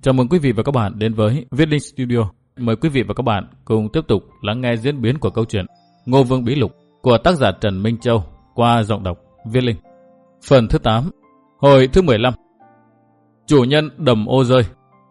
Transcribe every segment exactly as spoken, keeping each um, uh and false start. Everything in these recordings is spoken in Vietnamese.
Chào mừng quý vị và các bạn đến với Viết Linh Studio. Mời quý vị và các bạn cùng tiếp tục lắng nghe diễn biến của câu chuyện Ngô Vương Bí Lục của tác giả Trần Minh Châu qua giọng đọc Viết Linh. Phần thứ tám, hồi thứ mười lăm. Chủ nhân đầm ô rơi.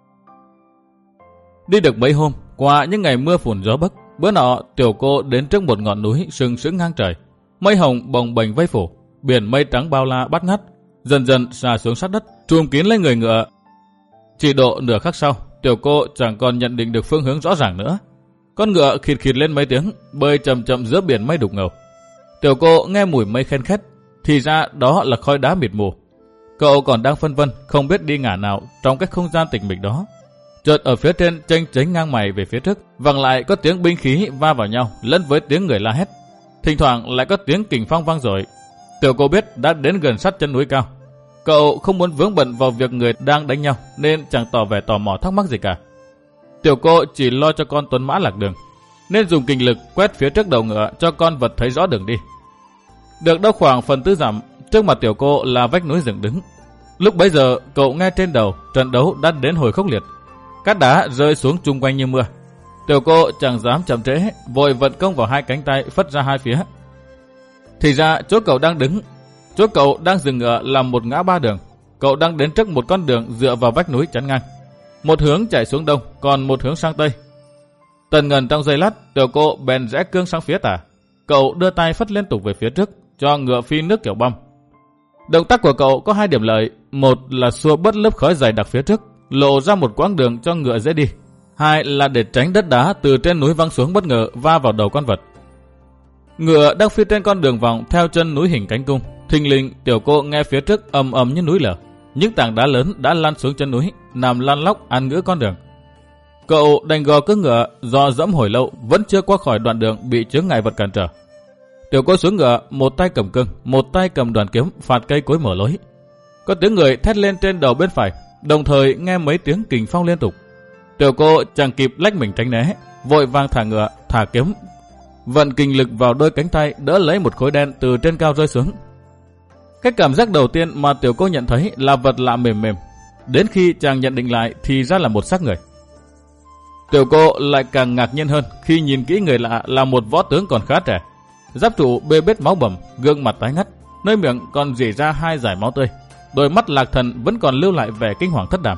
Đi được mấy hôm, qua những ngày mưa phùn gió bấc, bữa nọ tiểu cô đến trước một ngọn núi sừng sững ngang trời. Mây hồng bồng bềnh vây phủ, biển mây trắng bao la bắt ngắt, dần dần xà xuống sát đất, trùm kín lên người ngựa. Chỉ độ nửa khắc sau, tiểu cô chẳng còn nhận định được phương hướng rõ ràng nữa. Con ngựa khịt khịt lên mấy tiếng, bơi chậm chậm giữa biển mây đục ngầu. Tiểu cô nghe mùi mây khen khét, thì ra đó là khói đá mịt mù. Cậu còn đang phân vân, không biết đi ngả nào trong cái không gian tịch mịch đó. Chợt ở phía trên chênh chếnh ngang mày về phía trước, vẳng lại có tiếng binh khí va vào nhau, lẫn với tiếng người la hét. Thỉnh thoảng lại có tiếng kình phong vang dội. Tiểu cô biết đã đến gần sát chân núi cao. Cậu không muốn vướng bận vào việc người đang đánh nhau, nên chẳng tỏ vẻ tò mò thắc mắc gì cả. Tiểu cô chỉ lo cho con tuấn mã lạc đường, nên dùng kình lực quét phía trước đầu ngựa cho con vật thấy rõ đường đi. Được đâu khoảng phần tư dặm, trước mặt tiểu cô là vách núi dựng đứng. Lúc bấy giờ cậu nghe trên đầu trận đấu đã đến hồi khốc liệt, cát đá rơi xuống chung quanh như mưa. Tiểu cô chẳng dám chậm trễ, vội vận công vào hai cánh tay phất ra hai phía. Thì ra chỗ cậu đang đứng, chỗ cậu đang dừng ngựa là một ngã ba đường. Cậu đang đến trước một con đường dựa vào vách núi chắn ngang, một hướng chạy xuống đông, còn một hướng sang tây. Tần ngần trong giây lát, tiểu cô bèn rẽ cương sang phía tả. Cậu đưa tay phất liên tục về phía trước, cho ngựa phi nước kiểu băm. Động tác của cậu có hai điểm lợi, một là xua bớt lớp khói dày đặc phía trước, lộ ra một quãng đường cho ngựa dễ đi. Hai là để tránh đất đá từ trên núi văng xuống bất ngờ va vào đầu con vật. Ngựa đang phi trên con đường vòng theo chân núi hình cánh cung. Thình lình tiểu cô nghe phía trước ầm ầm như núi lở. Những tảng đá lớn đã lăn xuống chân núi, nằm lăn lóc ăn ngữa con đường. Cậu đành gò cưỡi ngựa, do dẫm hồi lâu vẫn chưa qua khỏi đoạn đường bị chướng ngại vật cản trở. Tiểu cô xuống ngựa, một tay cầm cương, một tay cầm đoàn kiếm phạt cây cối mở lối. Có tiếng người thét lên trên đầu bên phải, đồng thời nghe mấy tiếng kình phong liên tục. Tiểu cô chẳng kịp lách mình tránh né, vội vàng thả ngựa, thả kiếm, vận kình lực vào đôi cánh tay đỡ lấy một khối đen từ trên cao rơi xuống. Cái cảm giác đầu tiên mà tiểu cô nhận thấy là vật lạ mềm mềm, đến khi chàng nhận định lại thì ra là một xác người. Tiểu cô lại càng ngạc nhiên hơn khi nhìn kỹ người lạ là một võ tướng còn khá trẻ, giáp trụ bê bết máu bầm, gương mặt tái ngắt, nơi miệng còn rỉ ra hai dải máu tươi, đôi mắt lạc thần vẫn còn lưu lại vẻ kinh hoàng thất đảm.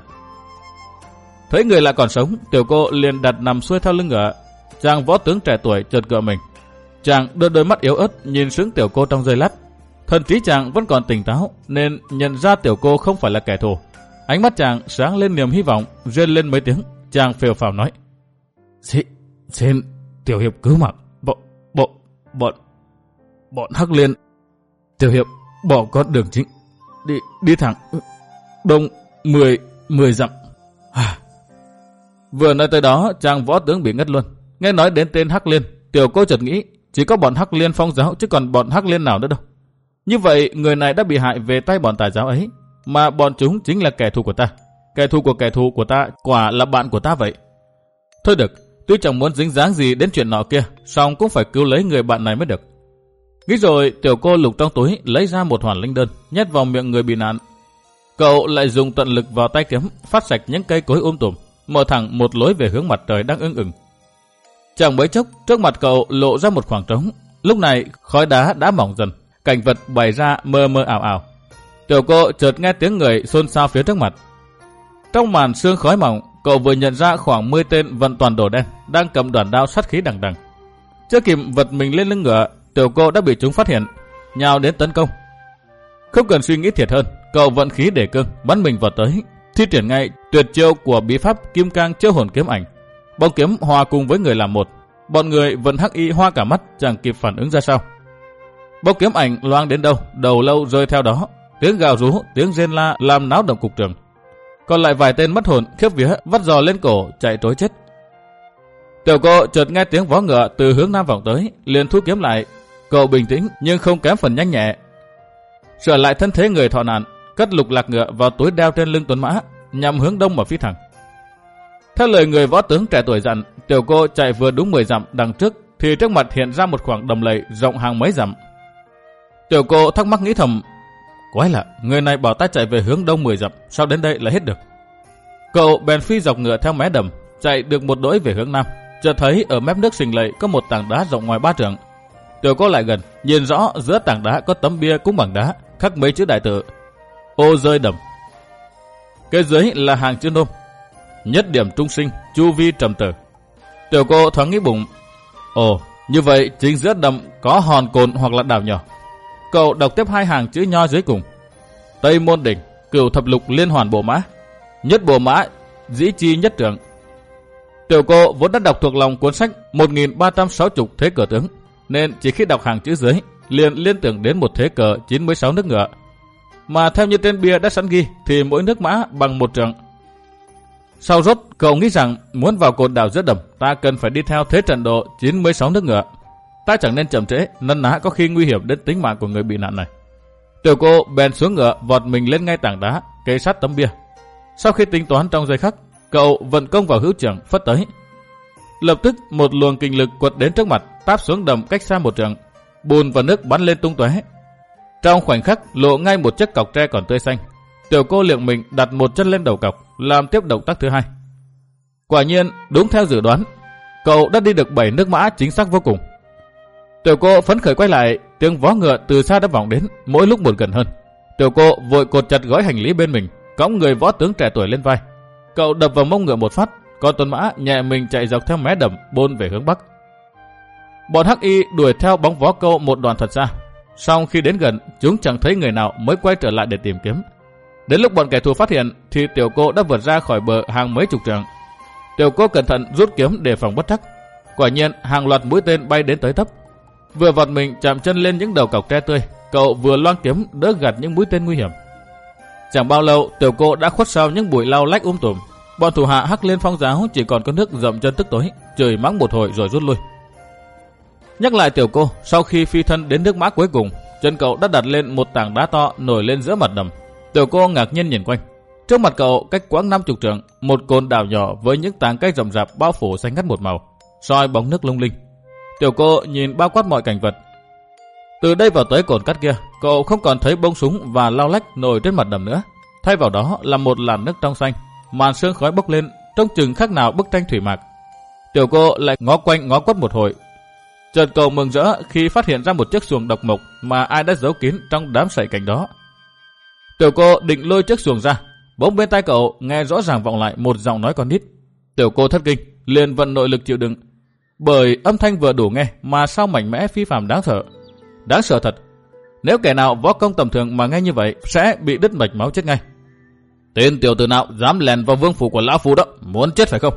Thấy người lạ còn sống, tiểu cô liền đặt nằm xuôi theo lưng ngựa. Chàng võ tướng trẻ tuổi chợt cựa mình. Chàng đưa đôi mắt yếu ớt nhìn xuống tiểu cô trong giây lát. Thần trí chàng vẫn còn tỉnh táo nên nhận ra tiểu cô không phải là kẻ thù. Ánh mắt chàng sáng lên niềm hy vọng, rên lên mấy tiếng. Chàng phều phào nói: Xin, xin tiểu hiệp cứu mạng. Bọn, bọn, bọn, bọn Hắc Liên. Tiểu hiệp bỏ con đường chính, đi, đi thẳng đông mười, mười dặm. À. Vừa nói tới đó, chàng võ tướng bị ngất luôn. Nghe nói đến tên Hắc Liên, tiểu cô chợt nghĩ chỉ có bọn Hắc Liên Phong giáo chứ còn bọn Hắc Liên nào nữa đâu. Như vậy người này đã bị hại về tay bọn tà giáo ấy, mà bọn chúng chính là kẻ thù của ta. Kẻ thù của kẻ thù của ta quả là bạn của ta vậy. Thôi được, tuy chẳng muốn dính dáng gì đến chuyện nọ kia, song cũng phải cứu lấy người bạn này mới được. Nghĩ rồi, tiểu cô lục trong túi lấy ra một hoàn linh đơn, nhét vào miệng người bị nạn. Cậu lại dùng tận lực vào tay kiếm, phát sạch những cây cối um tùm, mở thẳng một lối về hướng mặt trời đang ưng ửng. Chẳng mấy chốc, trước mặt cậu lộ ra một khoảng trống. Lúc này, khói đá đã mỏng dần, cảnh vật bày ra mơ mơ ảo ảo. Tiểu cô chợt nghe tiếng người xôn xao phía trước mặt. Trong màn sương khói mỏng, cậu vừa nhận ra khoảng mười tên vận toàn đồ đen đang cầm đoàn đao sát khí đằng đằng. Chưa kịp vật mình lên lưng ngựa, tiểu cô đã bị chúng phát hiện, nhào đến tấn công. Không cần suy nghĩ thiệt hơn, cậu vận khí để cương, bắn mình vào tới, thi triển ngay tuyệt chiêu của bí pháp Kim Cang Chiêu Hồn Kiếm Ảnh. Bóng kiếm hòa cùng với người làm một, bọn người vận hắc y hoa cả mắt chẳng kịp phản ứng ra sao. Bóng kiếm ảnh loang đến đâu, đầu lâu rơi theo đó, tiếng gào rú, tiếng rên la làm náo động cục trường. Còn lại vài tên mất hồn khiếp vía vắt giò lên cổ chạy trối chết. Tiểu cô chợt nghe tiếng vó ngựa từ hướng nam vọng tới, liền thu kiếm lại. Cậu bình tĩnh nhưng không kém phần nhanh nhẹ, sửa lại thân thế người thọ nạn, cất lục lạc ngựa vào túi đeo trên lưng tuấn mã, nhằm hướng đông mà phi thẳng. Theo lời người võ tướng trẻ tuổi dặn, tiểu cô chạy vừa đúng mười dặm đằng trước thì trước mặt hiện ra một khoảng đầm lầy rộng hàng mấy dặm. Tiểu cô thắc mắc nghĩ thầm, quái lạ, người này bảo ta chạy về hướng đông mười dặm, sao đến đây lại hết được? Cậu bèn phi dọc ngựa theo mé đầm, chạy được một đỗi về hướng nam, chợt thấy ở mép nước Sình Lầy có một tảng đá rộng ngoài ba trượng. Tiểu cô lại gần, nhìn rõ giữa tảng đá có tấm bia cũng bằng đá, khắc mấy chữ đại tự: Ô rơi đầm. Cái dưới là hàng chữ nôm: Nhất điểm trung sinh, chu vi trầm tử. Tiểu cô thoáng nghĩ bụng, ồ, như vậy chính giữa đầm có hòn cồn hoặc là đảo nhỏ. Cậu đọc tiếp hai hàng chữ nho dưới cùng: Tây môn đỉnh, cửu thập lục liên hoàn bộ mã, nhất bộ mã, dĩ chi nhất trưởng. Tiểu cô vốn đã đọc thuộc lòng cuốn sách một nghìn ba trăm sáu mươi thế cờ tướng, nên chỉ khi đọc hàng chữ dưới liền liên tưởng đến một thế cờ chín mươi sáu nước ngựa, mà theo như trên bia đã sẵn ghi thì mỗi nước mã bằng một trượng. Sau rốt, cậu nghĩ rằng muốn vào cồn đảo giữa đầm, ta cần phải đi theo thế trận độ chín mươi sáu nước ngựa. Ta chẳng nên chậm trễ, nấn ná có khi nguy hiểm đến tính mạng của người bị nạn này. Tiểu cô bèn xuống ngựa, vọt mình lên ngay tảng đá kề sát tấm bia. Sau khi tính toán trong giây khắc, cậu vận công vào hữu trưởng phất tới. Lập tức một luồng kinh lực quật đến trước mặt, táp xuống đầm cách xa một trượng. Bùn và nước bắn lên tung tóe. Trong khoảnh khắc lộ ngay một chiếc cọc tre còn tươi xanh. Tiểu cô liệng mình đặt một chân lên đầu cọc, làm tiếp động tác thứ hai. Quả nhiên đúng theo dự đoán, cậu đã đi được bảy nước mã chính xác vô cùng. Tiểu cô phấn khởi quay lại, tiếng vó ngựa từ xa đã vọng đến, mỗi lúc một gần hơn. Tiểu cô vội cột chặt gói hành lý bên mình, cõng người võ tướng trẻ tuổi lên vai. Cậu đập vào mông ngựa một phát, con tuấn mã nhẹ mình chạy dọc theo mé đầm bôn về hướng bắc. Bọn hắc y đuổi theo bóng vó câu một đoạn thật xa. Song khi đến gần, chúng chẳng thấy người nào mới quay trở lại để tìm kiếm. Đến lúc bọn kẻ thù phát hiện thì tiểu cô đã vượt ra khỏi bờ hàng mấy chục trượng. Tiểu cô cẩn thận rút kiếm đề phòng bất trắc. Quả nhiên hàng loạt mũi tên bay đến tới tấp. Vừa vọt mình chạm chân lên những đầu cọc tre tươi, cậu vừa loang kiếm đỡ gạt những mũi tên nguy hiểm. Chẳng bao lâu, tiểu cô đã khuất sau những bụi lau lách um tùm. Bọn thủ hạ hắc liên phong giáo chỉ còn có nước dậm chân tức tối, chửi mắng một hồi rồi rút lui. Nhắc lại tiểu cô, sau khi phi thân đến nước mã cuối cùng, chân cậu đã đặt lên một tảng đá to nổi lên giữa mặt đầm. Tiểu cô ngạc nhiên nhìn quanh. Trước mặt cậu cách quãng năm chục trượng, một cồn đảo nhỏ với những tán cây rậm rạp bao phủ xanh ngắt một màu, soi bóng nước lung linh. Tiểu cô nhìn bao quát mọi cảnh vật. Từ đây vào tới cồn cát kia, cậu không còn thấy bông súng và lao lách nổi trên mặt đầm nữa. Thay vào đó là một làn nước trong xanh, màn sương khói bốc lên, trông chừng khác nào bức tranh thủy mạc. Tiểu cô lại ngó quanh ngó quất một hồi. Chợt cậu mừng rỡ khi phát hiện ra một chiếc xuồng độc mộc mà ai đã giấu kín trong đám sậy cành đó. Tiểu cô định lôi chiếc xuồng ra, bỗng bên tai cậu nghe rõ ràng vọng lại một giọng nói con nít. Tiểu cô thất kinh, liền vận nội lực chịu đựng, bởi âm thanh vừa đủ nghe mà sao mạnh mẽ phi phàm đáng sợ. Đáng sợ thật. Nếu kẻ nào võ công tầm thường mà nghe như vậy sẽ bị đứt mạch máu chết ngay. Tên tiểu tử nào dám lèn vào vương phủ của lão phu đó, muốn chết phải không?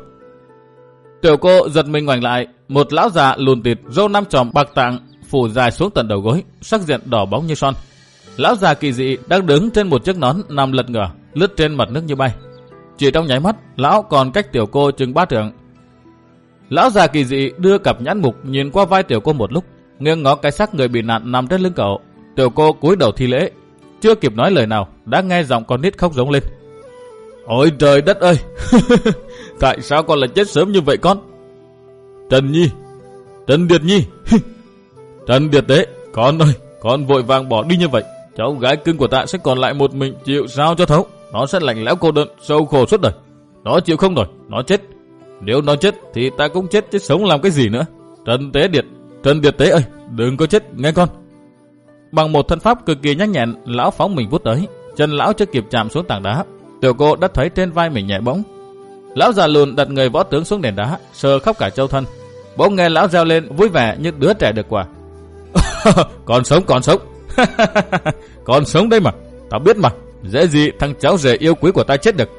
Tiểu cô giật mình ngoảnh lại, một lão già lùn tịt, râu năm chòm bạc tạng phủ dài xuống tận đầu gối, sắc diện đỏ bóng như son. Lão già kỳ dị đang đứng trên một chiếc nón nằm lật ngửa, lướt trên mặt nước như bay. Chỉ trong nháy mắt, lão còn cách tiểu cô chừng ba trượng. Lão già kỳ dị đưa cặp nhãn mục nhìn qua vai tiểu cô một lúc, nghiêng ngó cái xác người bị nạn nằm trên lưng cậu. Tiểu cô cúi đầu thi lễ, chưa kịp nói lời nào đã nghe giọng con nít khóc giống lên. Ôi trời đất ơi! Tại sao con lại chết sớm như vậy con? Trần Nhi! Trần Điệt Nhi! Trần Điệt Tế! Con ơi! Con vội vàng bỏ đi như vậy, cháu gái cưng của ta sẽ còn lại một mình chịu sao cho thấu. Nó sẽ lạnh lẽo cô đơn, sâu khổ suốt đời. Nó chịu không nổi, nó chết. Nếu nó chết thì ta cũng chết, chứ sống làm cái gì nữa. Trần Tế Điệt! Trần Điệt Tế ơi! Đừng có chết, nghe con! Bằng một thân pháp cực kỳ nhanh nhẹn, lão phóng mình vút tới. Chân lão chưa kịp chạm xuống tảng đá, tiểu cô đã thấy trên vai mình nhẹ bỗng. Lão già lùn đặt người võ tướng xuống nền đá, sờ khắp cả châu thân. Bỗng nghe lão reo lên vui vẻ như đứa trẻ được quà. Còn sống, còn sống. Còn sống đây mà, tao biết mà. Dễ gì thằng cháu rể yêu quý của ta chết được.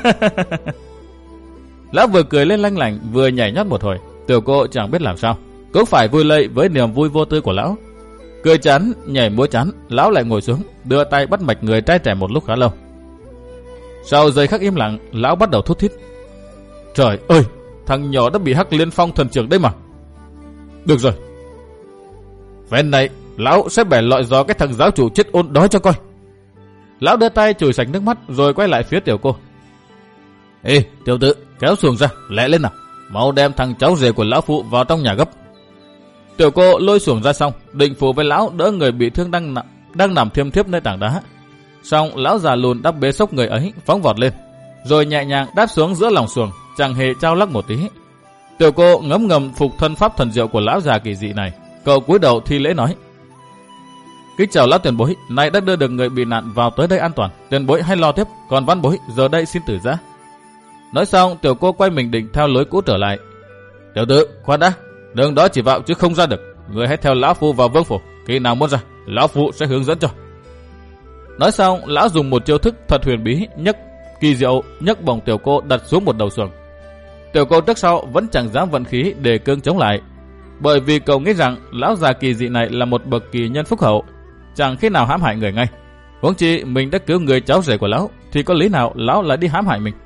Lão vừa cười lên lanh lảnh, vừa nhảy nhót một hồi. Tiểu cô chẳng biết làm sao, cũng phải vui lây với niềm vui vô tư của lão. Cười chán, nhảy múa chán, lão lại ngồi xuống, đưa tay bắt mạch người trai trẻ một lúc khá lâu. Sau giây khắc im lặng, lão bắt đầu thút thít. Trời ơi, thằng nhỏ đã bị hắc liên phong thần trưởng đấy mà. Được rồi, phen này lão sẽ bẻ lọi gió cái thằng giáo chủ chết ôn đó cho coi. Lão đưa tay chùi sạch nước mắt rồi quay lại phía tiểu cô. Ê tiểu tử, kéo xuồng ra, lẹ lên nào, mau đem thằng cháu rể của lão phụ vào trong nhà gấp. Tiểu cô lôi xuồng ra xong, định phụ với lão đỡ người bị thương đang nằm, đang nằm thiêm thiếp nơi tảng đá. Xong lão già lùn đắp bế sốc người ấy phóng vọt lên, rồi nhẹ nhàng đáp xuống giữa lòng xuồng, chẳng hề trao lắc một tí. Tiểu cô ngấm ngầm phục thân pháp thần diệu của lão già kỳ dị này, cậu cúi đầu thi lễ nói: kính chào lão tiền bối, nay đã đưa được người bị nạn vào tới đây an toàn, tiền bối hãy lo tiếp, còn văn bối giờ đây xin từ giã. Nói xong, tiểu cô quay mình định theo lối cũ trở lại. Tiểu tử, khoan đã, đường đó chỉ vào chứ không ra được, người hãy theo lão phu vào vương phủ, khi nào muốn ra, lão phu sẽ hướng dẫn cho. Nói xong, lão dùng một chiêu thức thật huyền bí, nhấc kỳ diệu, nhấc bổng tiểu cô đặt xuống một đầu xuồng. Tiểu cô trước sau vẫn chẳng dám vận khí để cương chống lại, bởi vì cậu nghĩ rằng lão già kỳ dị này là một bậc kỳ nhân phúc hậu, chẳng khi nào hãm hại người ngay. Huống chi mình đã cứu người cháu rể của lão, thì có lý nào lão lại đi hãm hại mình.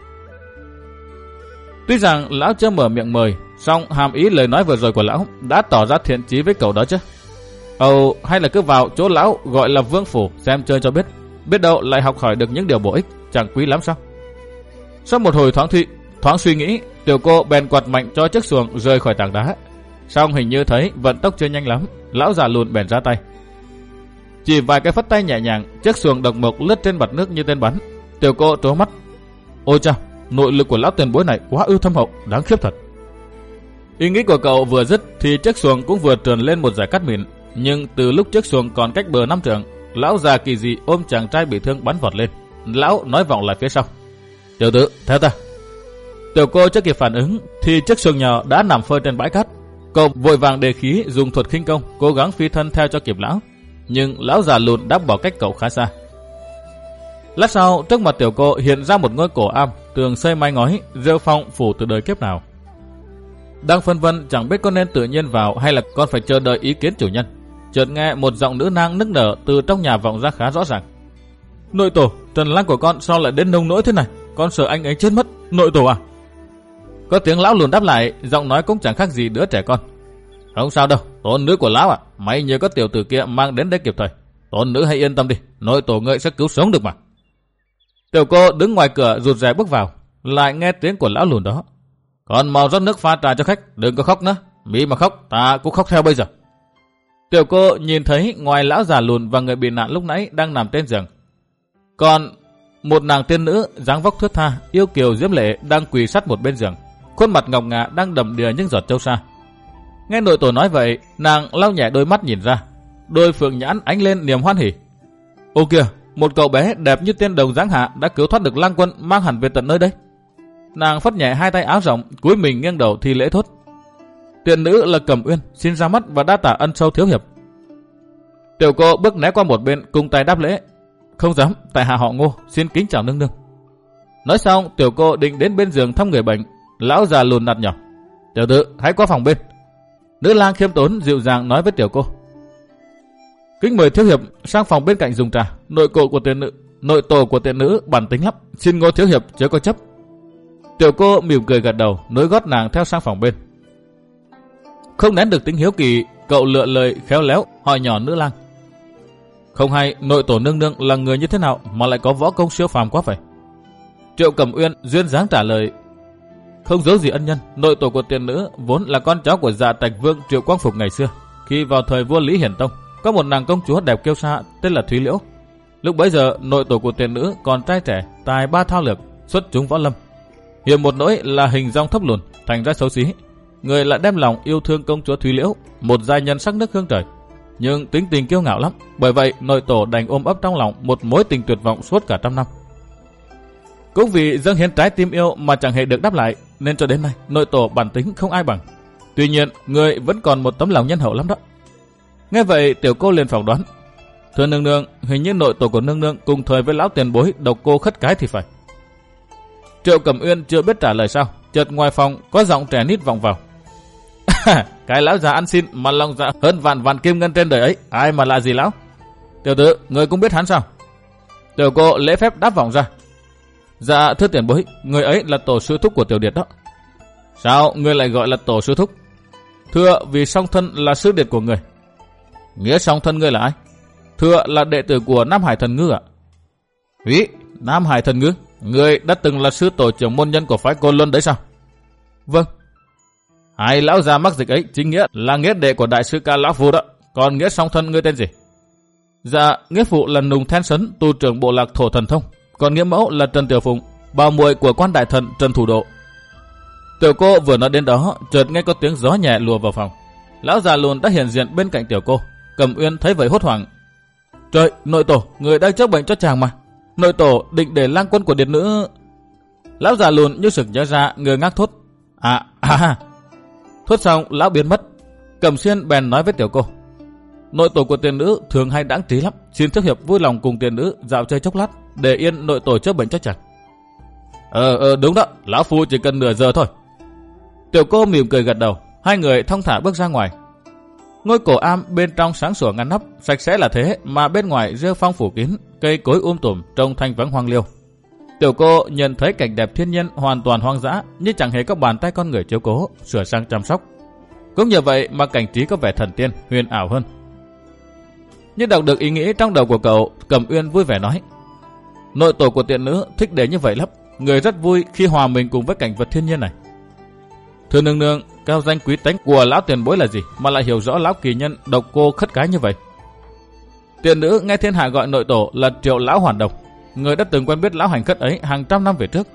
Tuy rằng lão chưa mở miệng mời, song hàm ý lời nói vừa rồi của lão đã tỏ ra thiện chí với cậu đó chứ. Ồ, hay là cứ vào chỗ lão gọi là vương phủ xem chơi cho biết, biết đâu lại học hỏi được những điều bổ ích, chẳng quý lắm sao. Sau một hồi thoáng thụy, thoáng suy nghĩ, tiểu cô bèn quạt mạnh cho chiếc xuồng rơi khỏi tảng đá. Song hình như thấy vận tốc chưa nhanh lắm, lão già lùn bèn ra tay. Chỉ vài cái phất tay nhẹ nhàng, chiếc xuồng độc mộc lướt trên mặt nước như tên bắn. Tiểu cô trố mắt. Ôi chao, nội lực của lão tiền bối này quá ư thâm hậu, đáng khiếp thật. Ý nghĩ của cậu vừa dứt thì chiếc xuồng cũng vừa trườn lên một dải cát mịn. Nhưng từ lúc chiếc xuồng còn cách bờ năm trượng, lão già kỳ dị ôm chàng trai bị thương bắn vọt lên. Lão nói vọng lại phía sau: tiểu tử, theo ta. Tiểu cô chưa kịp phản ứng thì chiếc xuồng nhỏ đã nằm phơi trên bãi cát. Cậu vội vàng đề khí dùng thuật khinh công, cố gắng phi thân theo cho kịp lão. Nhưng lão già lùn đã bỏ cách cậu khá xa. Lát sau, trước mặt tiểu cô hiện ra một ngôi cổ am, tường xây mái ngói, rêu phong phủ từ đời kiếp nào. Đang phân vân chẳng biết có nên tự nhiên vào hay là còn phải chờ đợi ý kiến chủ nhân, chợt nghe một giọng nữ nang nức nở từ trong nhà vọng ra khá rõ ràng: nội tổ, Trần Lang của con sao lại đến nông nỗi thế này? Con sợ anh ấy chết mất, nội tổ à? Có tiếng lão lùn đáp lại, giọng nói cũng chẳng khác gì đứa trẻ con: không sao đâu, tôn nữ của lão à, may nhờ có tiểu tử kia mang đến đây kịp thời. Tôn nữ hãy yên tâm đi, nội tổ ngươi sẽ cứu sống được mà. Tiểu cô đứng ngoài cửa rụt rè bước vào, lại nghe tiếng của lão lùn đó: còn mau rót nước pha trà cho khách, đừng có khóc nữa, mỹ mà khóc ta cũng khóc theo bây giờ. Tiểu cô nhìn thấy ngoài lão già lùn và người bị nạn lúc nãy đang nằm trên giường, còn một nàng tiên nữ dáng vóc thướt tha, yêu kiều diễm lệ đang quỳ sát một bên giường, khuôn mặt ngọc ngà đang đầm đìa những giọt châu sa. Nghe nội tổ nói vậy, nàng lau nhẹ đôi mắt nhìn ra, đôi phượng nhãn ánh lên niềm hoan hỉ. Ô kìa, một cậu bé đẹp như tiên đồng giáng hạ đã cứu thoát được Lang Quân mang hẳn về tận nơi đây. Nàng phất nhẹ hai tay áo rộng, cúi mình nghiêng đầu thi lễ thốt: tiện nữ là Cẩm Uyên, xin ra mắt và đa tạ ân sâu thiếu hiệp. Tiểu cô bước né qua một bên, cung tay đáp lễ: không dám, tại hạ họ Ngô, xin kính chào nương nương. Nói xong, tiểu cô định đến bên giường thăm người bệnh. Lão già lùn nạt nhỏ: tiểu tử, hãy qua phòng bên. Nữ lang khiêm tốn dịu dàng nói với tiểu cô: kính mời thiếu hiệp sang phòng bên cạnh dùng trà. Nội cổ của tiện nữ, nội tổ của tiện nữ bản tính lắm, xin Ngô thiếu hiệp chớ có chấp. Tiểu cô mỉm cười gật đầu, nối gót nàng theo sang phòng bên. Không nén được tính hiếu kỳ, cậu lựa lời khéo léo hỏi nhỏ nữ lang: không hay nội tổ nương nương là người như thế nào mà lại có võ công siêu phàm quá vậy? Triệu Cẩm Uyên duyên dáng trả lời: không giấu gì ân nhân, nội tổ của tiền nữ vốn là con cháu của Dạ Trạch Vương Triệu Quang Phục ngày xưa. Khi vào thời vua Lý Hiển Tông, có một nàng công chúa đẹp kiêu sa tên là Thúy Liễu. Lúc bấy giờ nội tổ của tiền nữ còn trai trẻ, tài ba thao lược, xuất chúng võ lâm. Hiểm một nỗi là hình dong thấp lùn, thành ra xấu xí. Người lại đem lòng yêu thương công chúa Thúy Liễu, một giai nhân sắc nước hương trời, nhưng tính tình kiêu ngạo lắm. Bởi vậy nội tổ đành ôm ấp trong lòng một mối tình tuyệt vọng suốt cả trăm năm. Cũng vì dâng hiến trái tim yêu mà chẳng hề được đáp lại, nên cho đến nay nội tổ bản tính không ai bằng. Tuy nhiên người vẫn còn một tấm lòng nhân hậu lắm đó. Nghe vậy tiểu cô liền phỏng đoán: thưa nương nương, hình như nội tổ của nương nương cùng thời với lão tiền bối độc cô Khất Cái thì phải. Triệu Cẩm Uyên chưa biết trả lời sao, chợt ngoài phòng có giọng trẻ nít vọng vào: cái lão già ăn xin mà lòng dạ hơn vạn vạn kim ngân trên đời ấy, ai mà là gì lão? Tiểu tử, người cũng biết hắn sao? Tiểu cô lễ phép đáp vọng ra: dạ thưa tiền bối, người ấy là tổ sư thúc của tiểu điệt đó. Sao người lại gọi là tổ sư thúc? Thưa, vì song thân là sư điệt của người. Nghĩa song thân ngươi là ai? Thưa, là đệ tử của Nam Hải Thần Ngư ạ. Ý, Nam Hải Thần Ngư, người đã từng là sư tổ trưởng môn nhân của phái Côn Luân đấy sao? Vâng. Hai lão già mắc dịch ấy chính nghĩa là nghĩa đệ của đại sư ca lão phu đó. Còn nghĩa song thân ngươi tên gì? Dạ, nghĩa phụ là Nùng Then Sấn, tu trưởng bộ lạc Thổ Thần Thông. Còn nghĩa mẫu là Trần Tiểu Phụng, bảo muội của quan đại thần Trần Thủ Độ. Tiểu cô vừa nói đến đó, chợt nghe có tiếng gió nhẹ lùa vào phòng. Lão già lùn đã hiện diện bên cạnh tiểu cô. Cẩm Uyên thấy vậy hốt hoảng. Trời, nội tổ, người đang chữa bệnh cho chàng mà. Nội tổ định để lang quân của điệt nữ. Lão già lùn như sực nhớ ra, ngơ ngác thốt. À, à. Thốt xong, lão biến mất. Cẩm Xuyên bèn nói với tiểu cô. Nội tổ của tiền nữ thường hay đãng trí lắm, xin Thiếu hiệp vui lòng cùng tiền nữ dạo chơi chốc lát, để yên nội tổ chữa bệnh cho chàng. Ờ, ờ đúng đó, lão phu chỉ cần nửa giờ thôi. Tiểu cô mỉm cười gật đầu. Hai người thong thả bước ra ngoài. Ngôi cổ am bên trong sáng sủa ngăn nắp, sạch sẽ là thế mà bên ngoài rêu phong phủ kín, cây cối um tùm trông thanh vắng hoang liêu. Tiểu cô nhận thấy cảnh đẹp thiên nhiên hoàn toàn hoang dã, như chẳng hề có bàn tay con người chiếu cố, sửa sang chăm sóc. Cũng nhờ vậy mà cảnh trí có vẻ thần tiên, huyền ảo hơn. Như đọc được ý nghĩ trong đầu của cậu, Cẩm Uyên vui vẻ nói. Nội tổ của tiện nữ thích để như vậy lắm, người rất vui khi hòa mình cùng với cảnh vật thiên nhiên này. Thưa nương nương, cao danh quý tánh của lão tiền bối là gì mà lại hiểu rõ lão kỳ nhân độc cô khất cái như vậy? Tiện nữ nghe thiên hạ gọi nội tổ là Triệu lão hoàn độc, người đã từng quen biết lão hành khất ấy hàng trăm năm về trước.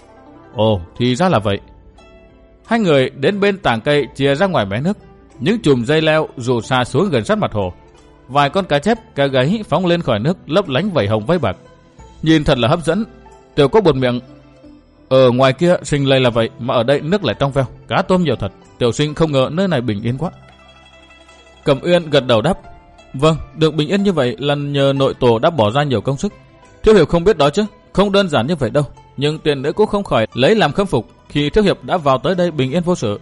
Ồ, thì ra là vậy. Hai người đến bên tảng cây chia ra ngoài mé nước, những chùm dây leo rủ xa xuống gần sát mặt hồ. Vài con cá chép, cá gáy phóng lên khỏi nước lấp lánh vảy hồng vây bạc, nhìn thật là hấp dẫn. Tiểu có buột miệng. Ở ngoài kia sinh lây là vậy, mà ở đây nước lại trong veo, cá tôm nhiều thật. Tiểu sinh không ngờ nơi này bình yên quá. Cẩm Uyên gật đầu đáp. Vâng, được bình yên như vậy là nhờ nội tổ đã bỏ ra nhiều công sức. Thiếu hiệp không biết đó chứ, không đơn giản như vậy đâu. Nhưng tiền nữ cũng không khỏi lấy làm khâm phục khi thiếu hiệp đã vào tới đây bình yên vô sự.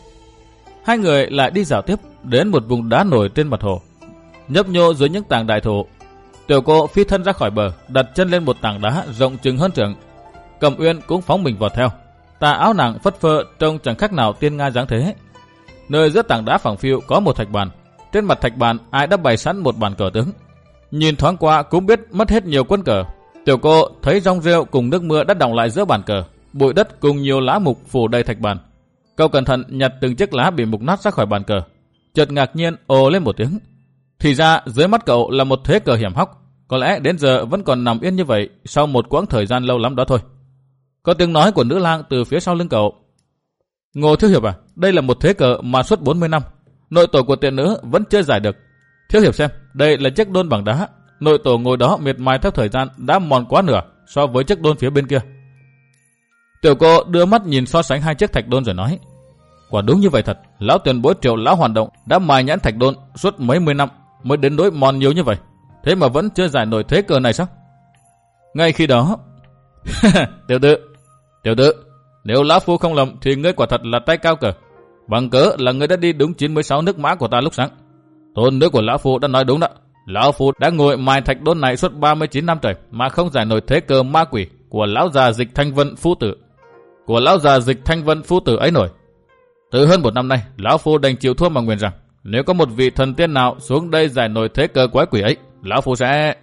Hai người lại đi dạo tiếp, đến một vùng đá nổi trên mặt hồ, nhấp nhô dưới những tảng đại thụ. Tiểu cô phi thân ra khỏi bờ, đặt chân lên một tảng đá rộng chừng hơn trượng. Cẩm Uyên cũng phóng mình vào theo. Tà áo nàng phất phơ trông chẳng khác nào tiên nga dáng thế. Nơi giữa tảng đá phẳng phiu có một thạch bàn. Trên mặt thạch bàn ai đã bày sẵn một bàn cờ tướng. Nhìn thoáng qua cũng biết mất hết nhiều quân cờ. Tiểu cô thấy rong rêu cùng nước mưa đã đọng lại giữa bàn cờ, bụi đất cùng nhiều lá mục phủ đầy thạch bàn. Cậu cẩn thận nhặt từng chiếc lá bị mục nát ra khỏi bàn cờ, chợt ngạc nhiên ồ lên một tiếng. Thì ra dưới mắt cậu là một thế cờ hiểm hóc, có lẽ đến giờ vẫn còn nằm yên như vậy sau một quãng thời gian lâu lắm đó thôi. Có tiếng nói của nữ lang từ phía sau lưng cậu. Ngô thiếu hiệp à, đây là một thế cờ mà suốt bốn mươi năm nội tổ của tiện nữ vẫn chưa giải được. Thiếu hiệp xem, đây là chiếc đôn bằng đá, nội tổ ngồi đó miệt mài theo thời gian đã mòn quá nửa so với chiếc đôn phía bên kia. Tiểu cô đưa mắt nhìn so sánh hai chiếc thạch đôn rồi nói. Quả đúng như vậy thật, lão tiền bối Triệu lão hoàn động đã mài nhãn thạch đôn suốt mấy mươi năm mới đến nỗi mòn nhiều như vậy, thế mà vẫn chưa giải nổi thế cờ này sao? Ngay khi đó, tiểu tử, tiểu tử, nếu lão phu không lầm thì ngươi quả thật là tay cao cờ. Bằng cớ là ngươi đã đi đúng chín mươi sáu nước mã của ta lúc sáng. Tôn nữ của lão phu đã nói đúng đó. Lão phu đã ngồi mài thạch đôn này suốt ba mươi chín năm trời mà không giải nổi thế cờ ma quỷ của lão già Dịch Thanh Vân phu tử, của lão già Dịch Thanh Vân phu tử ấy nổi. Từ hơn một năm nay, lão phu đành chịu thua mà nguyện rằng nếu có một vị thần tiên nào xuống đây giải nổi thế cờ quái quỷ ấy, lão phu sẽ...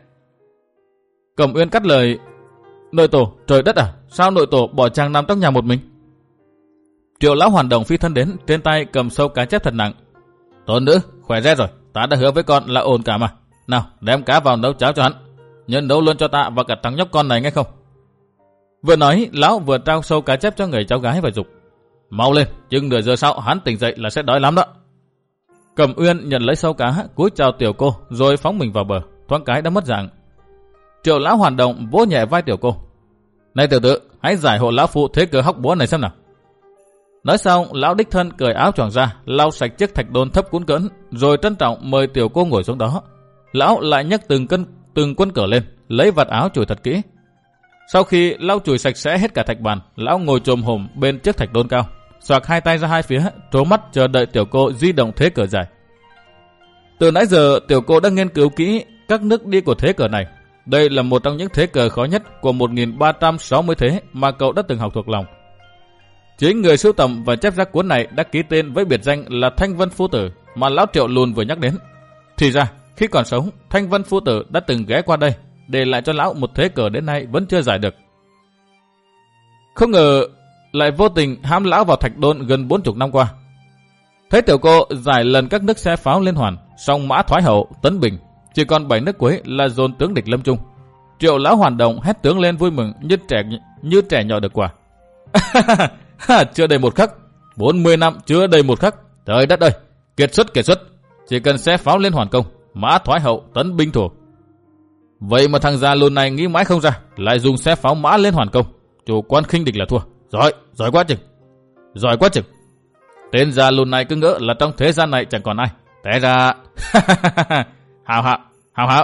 Cẩm Uyên cắt lời. Nội tổ, trời đất à, sao nội tổ bỏ chàng nằm trong nhà một mình? Triệu lão hoàn đồng phi thân đến, trên tay cầm sâu cá chép thật nặng. Tôn nữ, khỏe re rồi, ta đã hứa với con là ổn cả mà. Nào, đem cá vào nấu cháo cho hắn, nhân nấu luôn cho ta và cả thằng nhóc con này nghe không? Vừa nói, lão vừa trao sâu cá chép cho người cháu gái và dục. Mau lên, chừng nửa giờ sau hắn tỉnh dậy là sẽ đói lắm đó. Cẩm Uyên nhận lấy sâu cá, cúi chào tiểu cô, rồi phóng mình vào bờ, thoáng cái đã mất dạng. Triệu lão hoàn động vỗ nhẹ vai tiểu cô. Này tiểu tử, hãy giải hộ lão phụ thế cờ hóc búa này xem nào. Nói xong, lão đích thân cởi áo choàng ra, lau sạch chiếc thạch đôn thấp cuốn cỡn, rồi trân trọng mời tiểu cô ngồi xuống đó. Lão lại nhấc từng cân từng quân cờ lên, lấy vạt áo chùi thật kỹ. Sau khi lau chùi sạch sẽ hết cả thạch bàn, lão ngồi chồm hổm bên chiếc thạch đôn cao, xoạc hai tay ra hai phía, trố mắt chờ đợi tiểu cô di động thế cờ dài. Từ nãy giờ tiểu cô đã nghiên cứu kỹ các nước đi của thế cờ này. Đây là một trong những thế cờ khó nhất của một nghìn ba trăm sáu mươi thế mà cậu đã từng học thuộc lòng. Chính người sưu tầm và chép ra cuốn này đã ký tên với biệt danh là Thanh Vân Phu Tử mà lão Triệu Lùn vừa nhắc đến. Thì ra, khi còn sống, Thanh Vân Phu Tử đã từng ghé qua đây, để lại cho lão một thế cờ đến nay vẫn chưa giải được. Không ngờ lại vô tình hãm lão vào thạch đôn gần bốn mươi năm qua. Thấy tiểu cô giải lần các nước xe pháo liên hoàn, song mã thoái hậu, tấn bình, chỉ còn bảy nước cuối là dồn tướng địch lâm trung. Triệu lão Hoàn Đồng hét tướng lên vui mừng như trẻ như trẻ nhỏ được quả. Chưa đầy một khắc, bốn mươi năm chưa đầy một khắc. Trời đất ơi, kiệt xuất kiệt xuất. Chỉ cần xé pháo lên hoàn công, mã thoái hậu tấn binh thủ. Vậy mà thằng già lùn này nghĩ mãi không ra, lại dùng xé pháo mã lên hoàn công. Chủ quan khinh địch là thua. Giỏi, giỏi quá chừng. Giỏi quá chừng. Tên già lùn này cứ ngỡ là trong thế gian này chẳng còn ai. Té ra... hào hào, hào hào.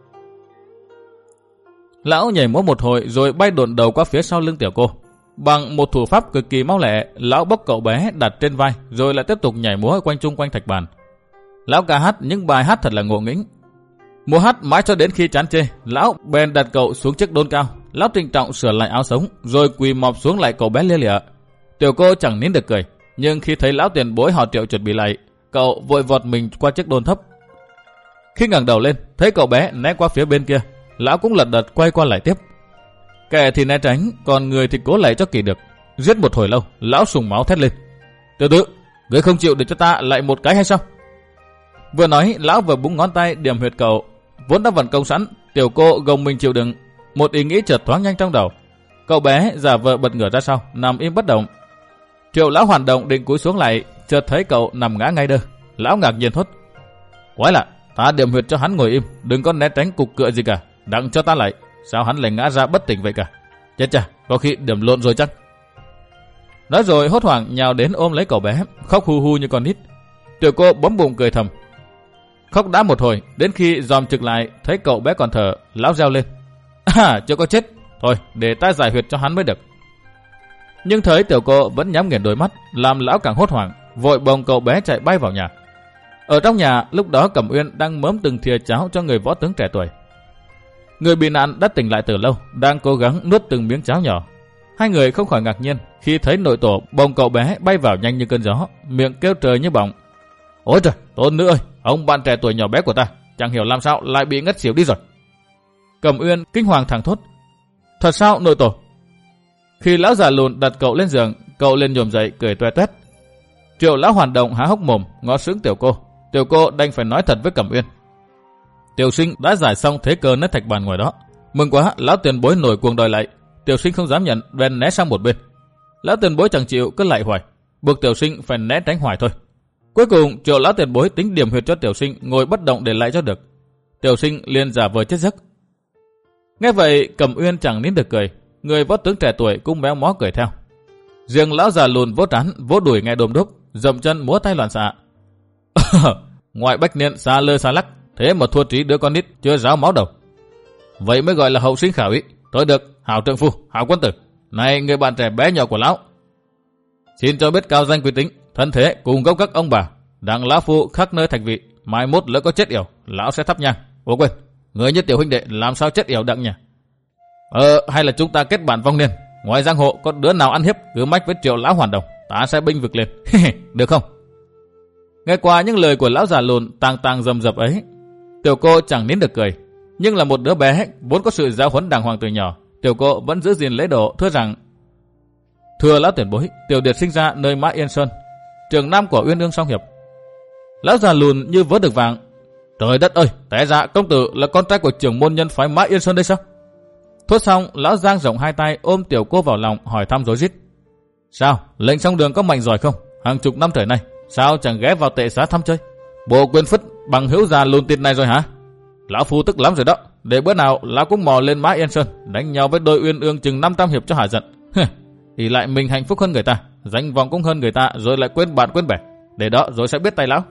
Lão nhảy múa một hồi rồi bay độn đầu qua phía sau lưng tiểu cô. Bằng một thủ pháp cực kỳ mau lẹ, lão bốc cậu bé đặt trên vai rồi lại tiếp tục nhảy múa quanh chung quanh thạch bàn. Lão ca hát những bài hát thật là ngộ nghĩnh. Múa hát mãi cho đến khi chán chê, lão bèn đặt cậu xuống chiếc đôn cao. Lão trịnh trọng sửa lại áo sống rồi quỳ mọp xuống lại cậu bé lia lịa. Tiểu cô chẳng nín được cười, nhưng khi thấy lão tiền bối họ Triệu chuẩn bị lại, cậu vội vọt mình qua chiếc đôn thấp. Khi ngẩng đầu lên, thấy cậu bé né qua phía bên kia, lão cũng lật đật quay qua lại tiếp. Kẻ thì né tránh, còn người thì cố lại cho kỳ được. Giết một hồi lâu, lão sùng máu thét lên. Từ từ, ngươi không chịu để cho ta lại một cái hay sao? Vừa nói, lão vừa búng ngón tay điểm huyệt cậu. Vốn đã vận công sẵn, tiểu cô gồng mình chịu đựng. Một ý nghĩ chợt thoáng nhanh trong đầu. Cậu bé giả vờ bật ngửa ra sau, nằm im bất động. Triệu lão Hoàn Động định cúi xuống lại, chợt thấy cậu nằm ngã ngay đơ. Lão ngạc nhiên thốt. Quái lạ, ta điểm huyệt cho hắn ngồi im, đừng có né tránh cục cựa gì cả, đặng cho ta lại. Sao hắn lại ngã ra bất tỉnh vậy cả? Chết chà, có khi điểm lộn rồi chắc. Nói rồi hốt hoảng nhào đến ôm lấy cậu bé, khóc hu hu như con nít. Tiểu cô bấm bụng cười thầm. Khóc đã một hồi, đến khi dòm trực lại thấy cậu bé còn thở, lão reo lên. À, chưa có chết. Thôi, để ta giải huyệt cho hắn mới được. Nhưng thấy tiểu cô vẫn nhắm nghiền đôi mắt, làm lão càng hốt hoảng, vội bồng cậu bé chạy bay vào nhà. Ở trong nhà, lúc đó Cẩm Uyên đang mớm từng thìa cháo cho người võ tướng trẻ tuổi. Người bị nạn đã tỉnh lại từ lâu, đang cố gắng nuốt từng miếng cháo nhỏ. Hai người không khỏi ngạc nhiên khi thấy nội tổ bồng cậu bé bay vào nhanh như cơn gió, miệng kêu trời như bỏng. Ôi trời, tôn nữ ơi, ông bạn trẻ tuổi nhỏ bé của ta, chẳng hiểu làm sao lại bị ngất xỉu đi rồi. Cẩm Uyên kinh hoàng thẳng thốt. Thật sao nội tổ? Khi lão già lùn đặt cậu lên giường, cậu lên nhổm dậy cười toe toét. Triệu lão Hoàn Động há hốc mồm ngó sững tiểu cô. Tiểu cô đành phải nói thật với Cẩm Uyên. Tiểu sinh đã giải xong thế cơ nết thạch bàn ngoài đó. Mừng quá, lão tiền bối nổi cuồng đòi lại. Tiểu sinh không dám nhận, bèn né sang một bên. Lão tiền bối chẳng chịu, cứ lại hoài, buộc tiểu sinh phải né tránh hoài thôi. Cuối cùng Triệu lão tiền bối tính điểm huyệt cho tiểu sinh ngồi bất động để lại cho được. Tiểu sinh liền giả vờ chết giấc. Nghe vậy Cẩm Uyên chẳng nín được cười, người võ tướng trẻ tuổi cũng méo mó cười theo. Riêng lão già lùn vỗ trán vỗ đùi nghe đồm đốp, dậm chân múa tay loạn xạ. Ngoại bách niên xa lơ xa lắc, thế mà thua trí đứa con nít chưa ráo máu đầu. Vậy mới gọi là hậu sinh khảo ý. Thôi được, hảo trượng phu, hảo quân tử. Này người bạn trẻ bé nhỏ của lão, xin cho biết cao danh quý tính, thân thế cùng gốc các ông bà, đặng lão phu khắc nơi thạch vị, mai mốt lỡ có chết yểu, lão sẽ thắp nhang. Ủa quên, người như tiểu huynh đệ làm sao chết yểu đặng nhỉ? Ờ, hay là chúng ta kết bạn vong niên, ngoài giang hồ có đứa nào ăn hiếp cứ mách với Triệu lão Hoàn Đồng, ta sẽ binh vực lên. Được không? Nghe qua những lời của lão già lùn tàng tàng rầm rập ấy, tiểu cô chẳng nín được cười. Nhưng là một đứa bé vốn có sự giáo huấn đàng hoàng từ nhỏ, tiểu cô vẫn giữ gìn lễ độ, thưa rằng: thưa lão tiền bối, tiểu điệt sinh ra nơi Mã Yên Sơn, trường nam của Uyên Ương Song Hiệp. Lão già lùn như vớ được vàng. Trời đất ơi, té ra công tử là con trai của trưởng môn nhân phái Mã Yên Sơn đây sao? Thốt xong, lão giang rộng hai tay ôm tiểu cô vào lòng, hỏi thăm rối rít. Sao, lệnh song đường có mạnh giỏi không? Hàng chục năm trời này, sao chẳng ghé vào tệ xá thăm chơi? Bộ quên phất bằng hữu già lùn tịt này rồi hả? Lão phu tức lắm rồi đó. Để bữa nào lão cũng mò lên Mã Yên Sơn, đánh nhau với đôi Uyên Ương chừng năm trăm hiệp cho hả giận. Thì lại mình hạnh phúc hơn người ta, danh vọng cũng hơn người ta, rồi lại quên bạn quên bè. Để đó rồi sẽ biết tay lão.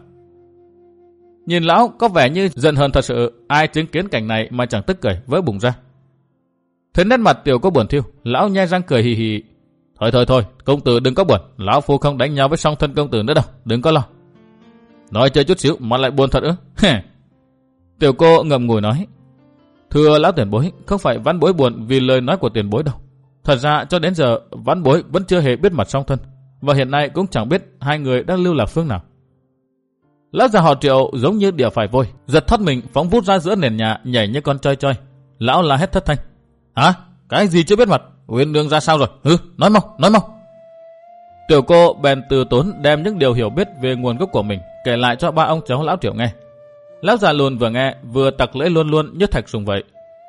Nhìn lão có vẻ như giận hờn thật sự, ai chứng kiến cảnh này mà chẳng tức cười vỡ bùng ra. Thấy nét mặt tiểu cô buồn thiêu, lão nhe răng cười hì hì. Thôi thôi thôi, công tử đừng có buồn, lão phu không đánh nhau với song thân công tử nữa đâu, đừng có lo. Nói chơi chút xíu mà lại buồn thật ư? Tiểu cô ngậm ngùi nói. Thưa lão tiền bối, không phải vãn bối buồn vì lời nói của tiền bối đâu. Thật ra cho đến giờ vãn bối vẫn chưa hề biết mặt song thân, và hiện nay cũng chẳng biết hai người đang lưu lạc phương nào. Lão già họ Triệu giống như đỉa phải vôi, giật thoát mình phóng vút ra giữa nền nhà, nhảy như con choi choi. Lão la hét thất thanh. Hả? Cái gì chưa biết mặt? Uyên Ương ra sao rồi? Hứ, nói mau, nói mau. Tiểu cô bèn từ tốn đem những điều hiểu biết về nguồn gốc của mình kể lại cho ba ông cháu lão Triệu nghe. Lão già lùn vừa nghe vừa tặc lưỡi luôn luôn như thạch sùng vậy.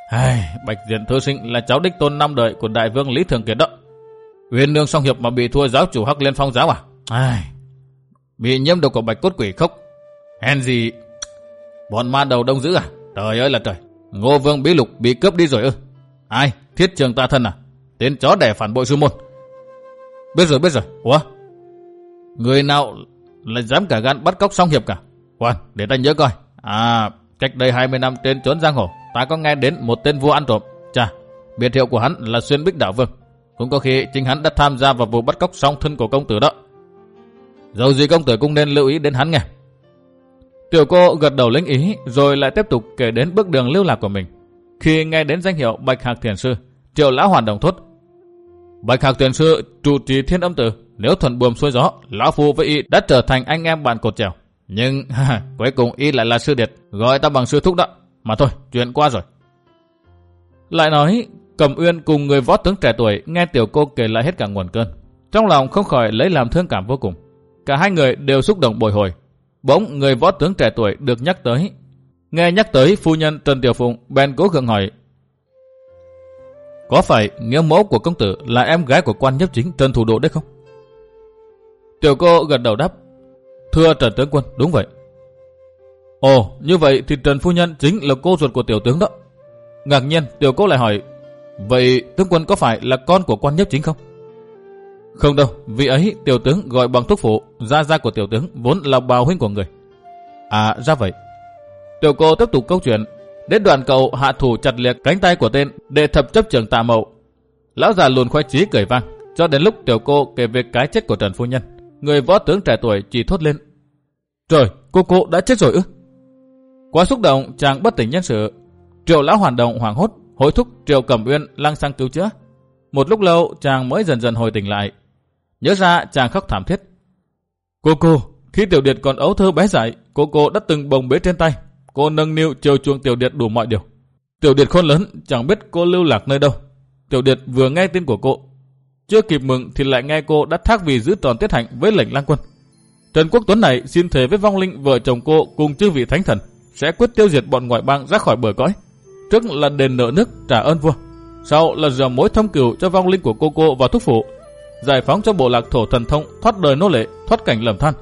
Ai, Bạch Diện thư sinh là cháu đích tôn năm đời của đại vương Lý Thường Kiệt đó. Uyên Nương song hiệp mà bị thua giáo chủ Hắc Liên Phong giáo à? Ai, bị nhiễm độc của bạch cốt quỷ khốc. Hèn gì bọn ma đầu đông dữ à? Trời ơi là trời, Ngô Vương Bí Lục bị cướp đi rồi ư? Ai, Thiết Trường Ta Thân à? Tên chó đẻ phản bội sư môn. Biết rồi biết rồi. Ủa, người nào lại dám cả gan bắt cóc song hiệp cả? Khoan, để ta nhớ coi. À, cách đây hai mươi năm trên chốn giang hồ, ta có nghe đến một tên vua ăn trộm. Chà, biệt hiệu của hắn là Xuyên Bích Đạo Vương. Cũng có khi chính hắn đã tham gia vào vụ bắt cóc song thân của công tử đó. Dẫu gì công tử cũng nên lưu ý đến hắn nghe. Tiểu cô gật đầu lĩnh ý, rồi lại tiếp tục kể đến bước đường lưu lạc của mình. Khi nghe đến danh hiệu Bạch Hạc Thiền Sư, Triệu lão hoàn đồng thốt: Bạch Hạc Thiền Sư trụ trì Thiên Âm Tử, nếu thuận buồm xuôi gió, lão phu với y đã trở thành anh em bạn cột chèo. Nhưng cuối cùng y lại là sư điệt, gọi ta bằng sư thúc đó. Mà thôi, chuyện qua rồi. Lại nói, Cẩm Uyên cùng người võ tướng trẻ tuổi nghe tiểu cô kể lại hết cả nguồn cơn, trong lòng không khỏi lấy làm thương cảm vô cùng. Cả hai người đều xúc động bồi hồi. Bỗng người võ tướng trẻ tuổi được nhắc tới. Nghe nhắc tới phu nhân Trần Tiểu Phụng, bèn cố gượng hỏi: Có phải nghĩa mẫu của công tử là em gái của quan nhiếp chính Trần Thủ Độ đấy không? Tiểu cô gật đầu đáp: Thưa Trần tướng quân, đúng vậy. Ồ, như vậy thì Trần phu nhân chính là cô ruột của tiểu tướng đó. Ngạc nhiên, tiểu cô lại hỏi: Vậy tướng quân có phải là con của quan nhiếp chính không? Không đâu, vì ấy tiểu tướng gọi bằng thúc phụ, gia gia của tiểu tướng vốn là bào huynh của người. À, ra vậy. Tiểu cô tiếp tục câu chuyện. Đến đoạn cậu hạ thủ chặt liệt cánh tay của tên đệ thập chấp trưởng Tạ Mậu. Lão già lùn khoái chí cười vang. Cho đến lúc tiểu cô kể về cái chết của Trần phu nhân, người võ tướng trẻ tuổi chỉ thốt lên: Trời, cô cô đã chết rồi ư? Quá xúc động, chàng bất tỉnh nhân sự. Triệu lão hoàn đồng hoảng hốt, hối thúc Triệu Cẩm Uyên lăng sang cứu chữa. Một lúc lâu chàng mới dần dần hồi tỉnh lại. Nhớ ra chàng khóc thảm thiết: Cô cô, khi tiểu điệt còn ấu thơ bé dại, cô cô đã từng bồng bế trên tay. Cô nâng niu chiều chuộng tiểu điệt đủ mọi điều. Tiểu điệt khôn lớn, chẳng biết cô lưu lạc nơi đâu. Tiểu điệt vừa nghe tin của cô, chưa kịp mừng thì lại nghe cô đã thác vì giữ tròn tiết hạnh với lệnh lang quân. Trần Quốc Tuấn này xin thề với vong linh vợ chồng cô cùng chư vị thánh thần sẽ quyết tiêu diệt bọn ngoại bang ra khỏi bờ cõi. Trước là đền nợ nước trả ơn vua, sau là rửa mối thâm cừu cho vong linh của cô cô và thúc phụ, giải phóng cho bộ lạc thổ thần thông thoát đời nô lệ, thoát cảnh lầm than.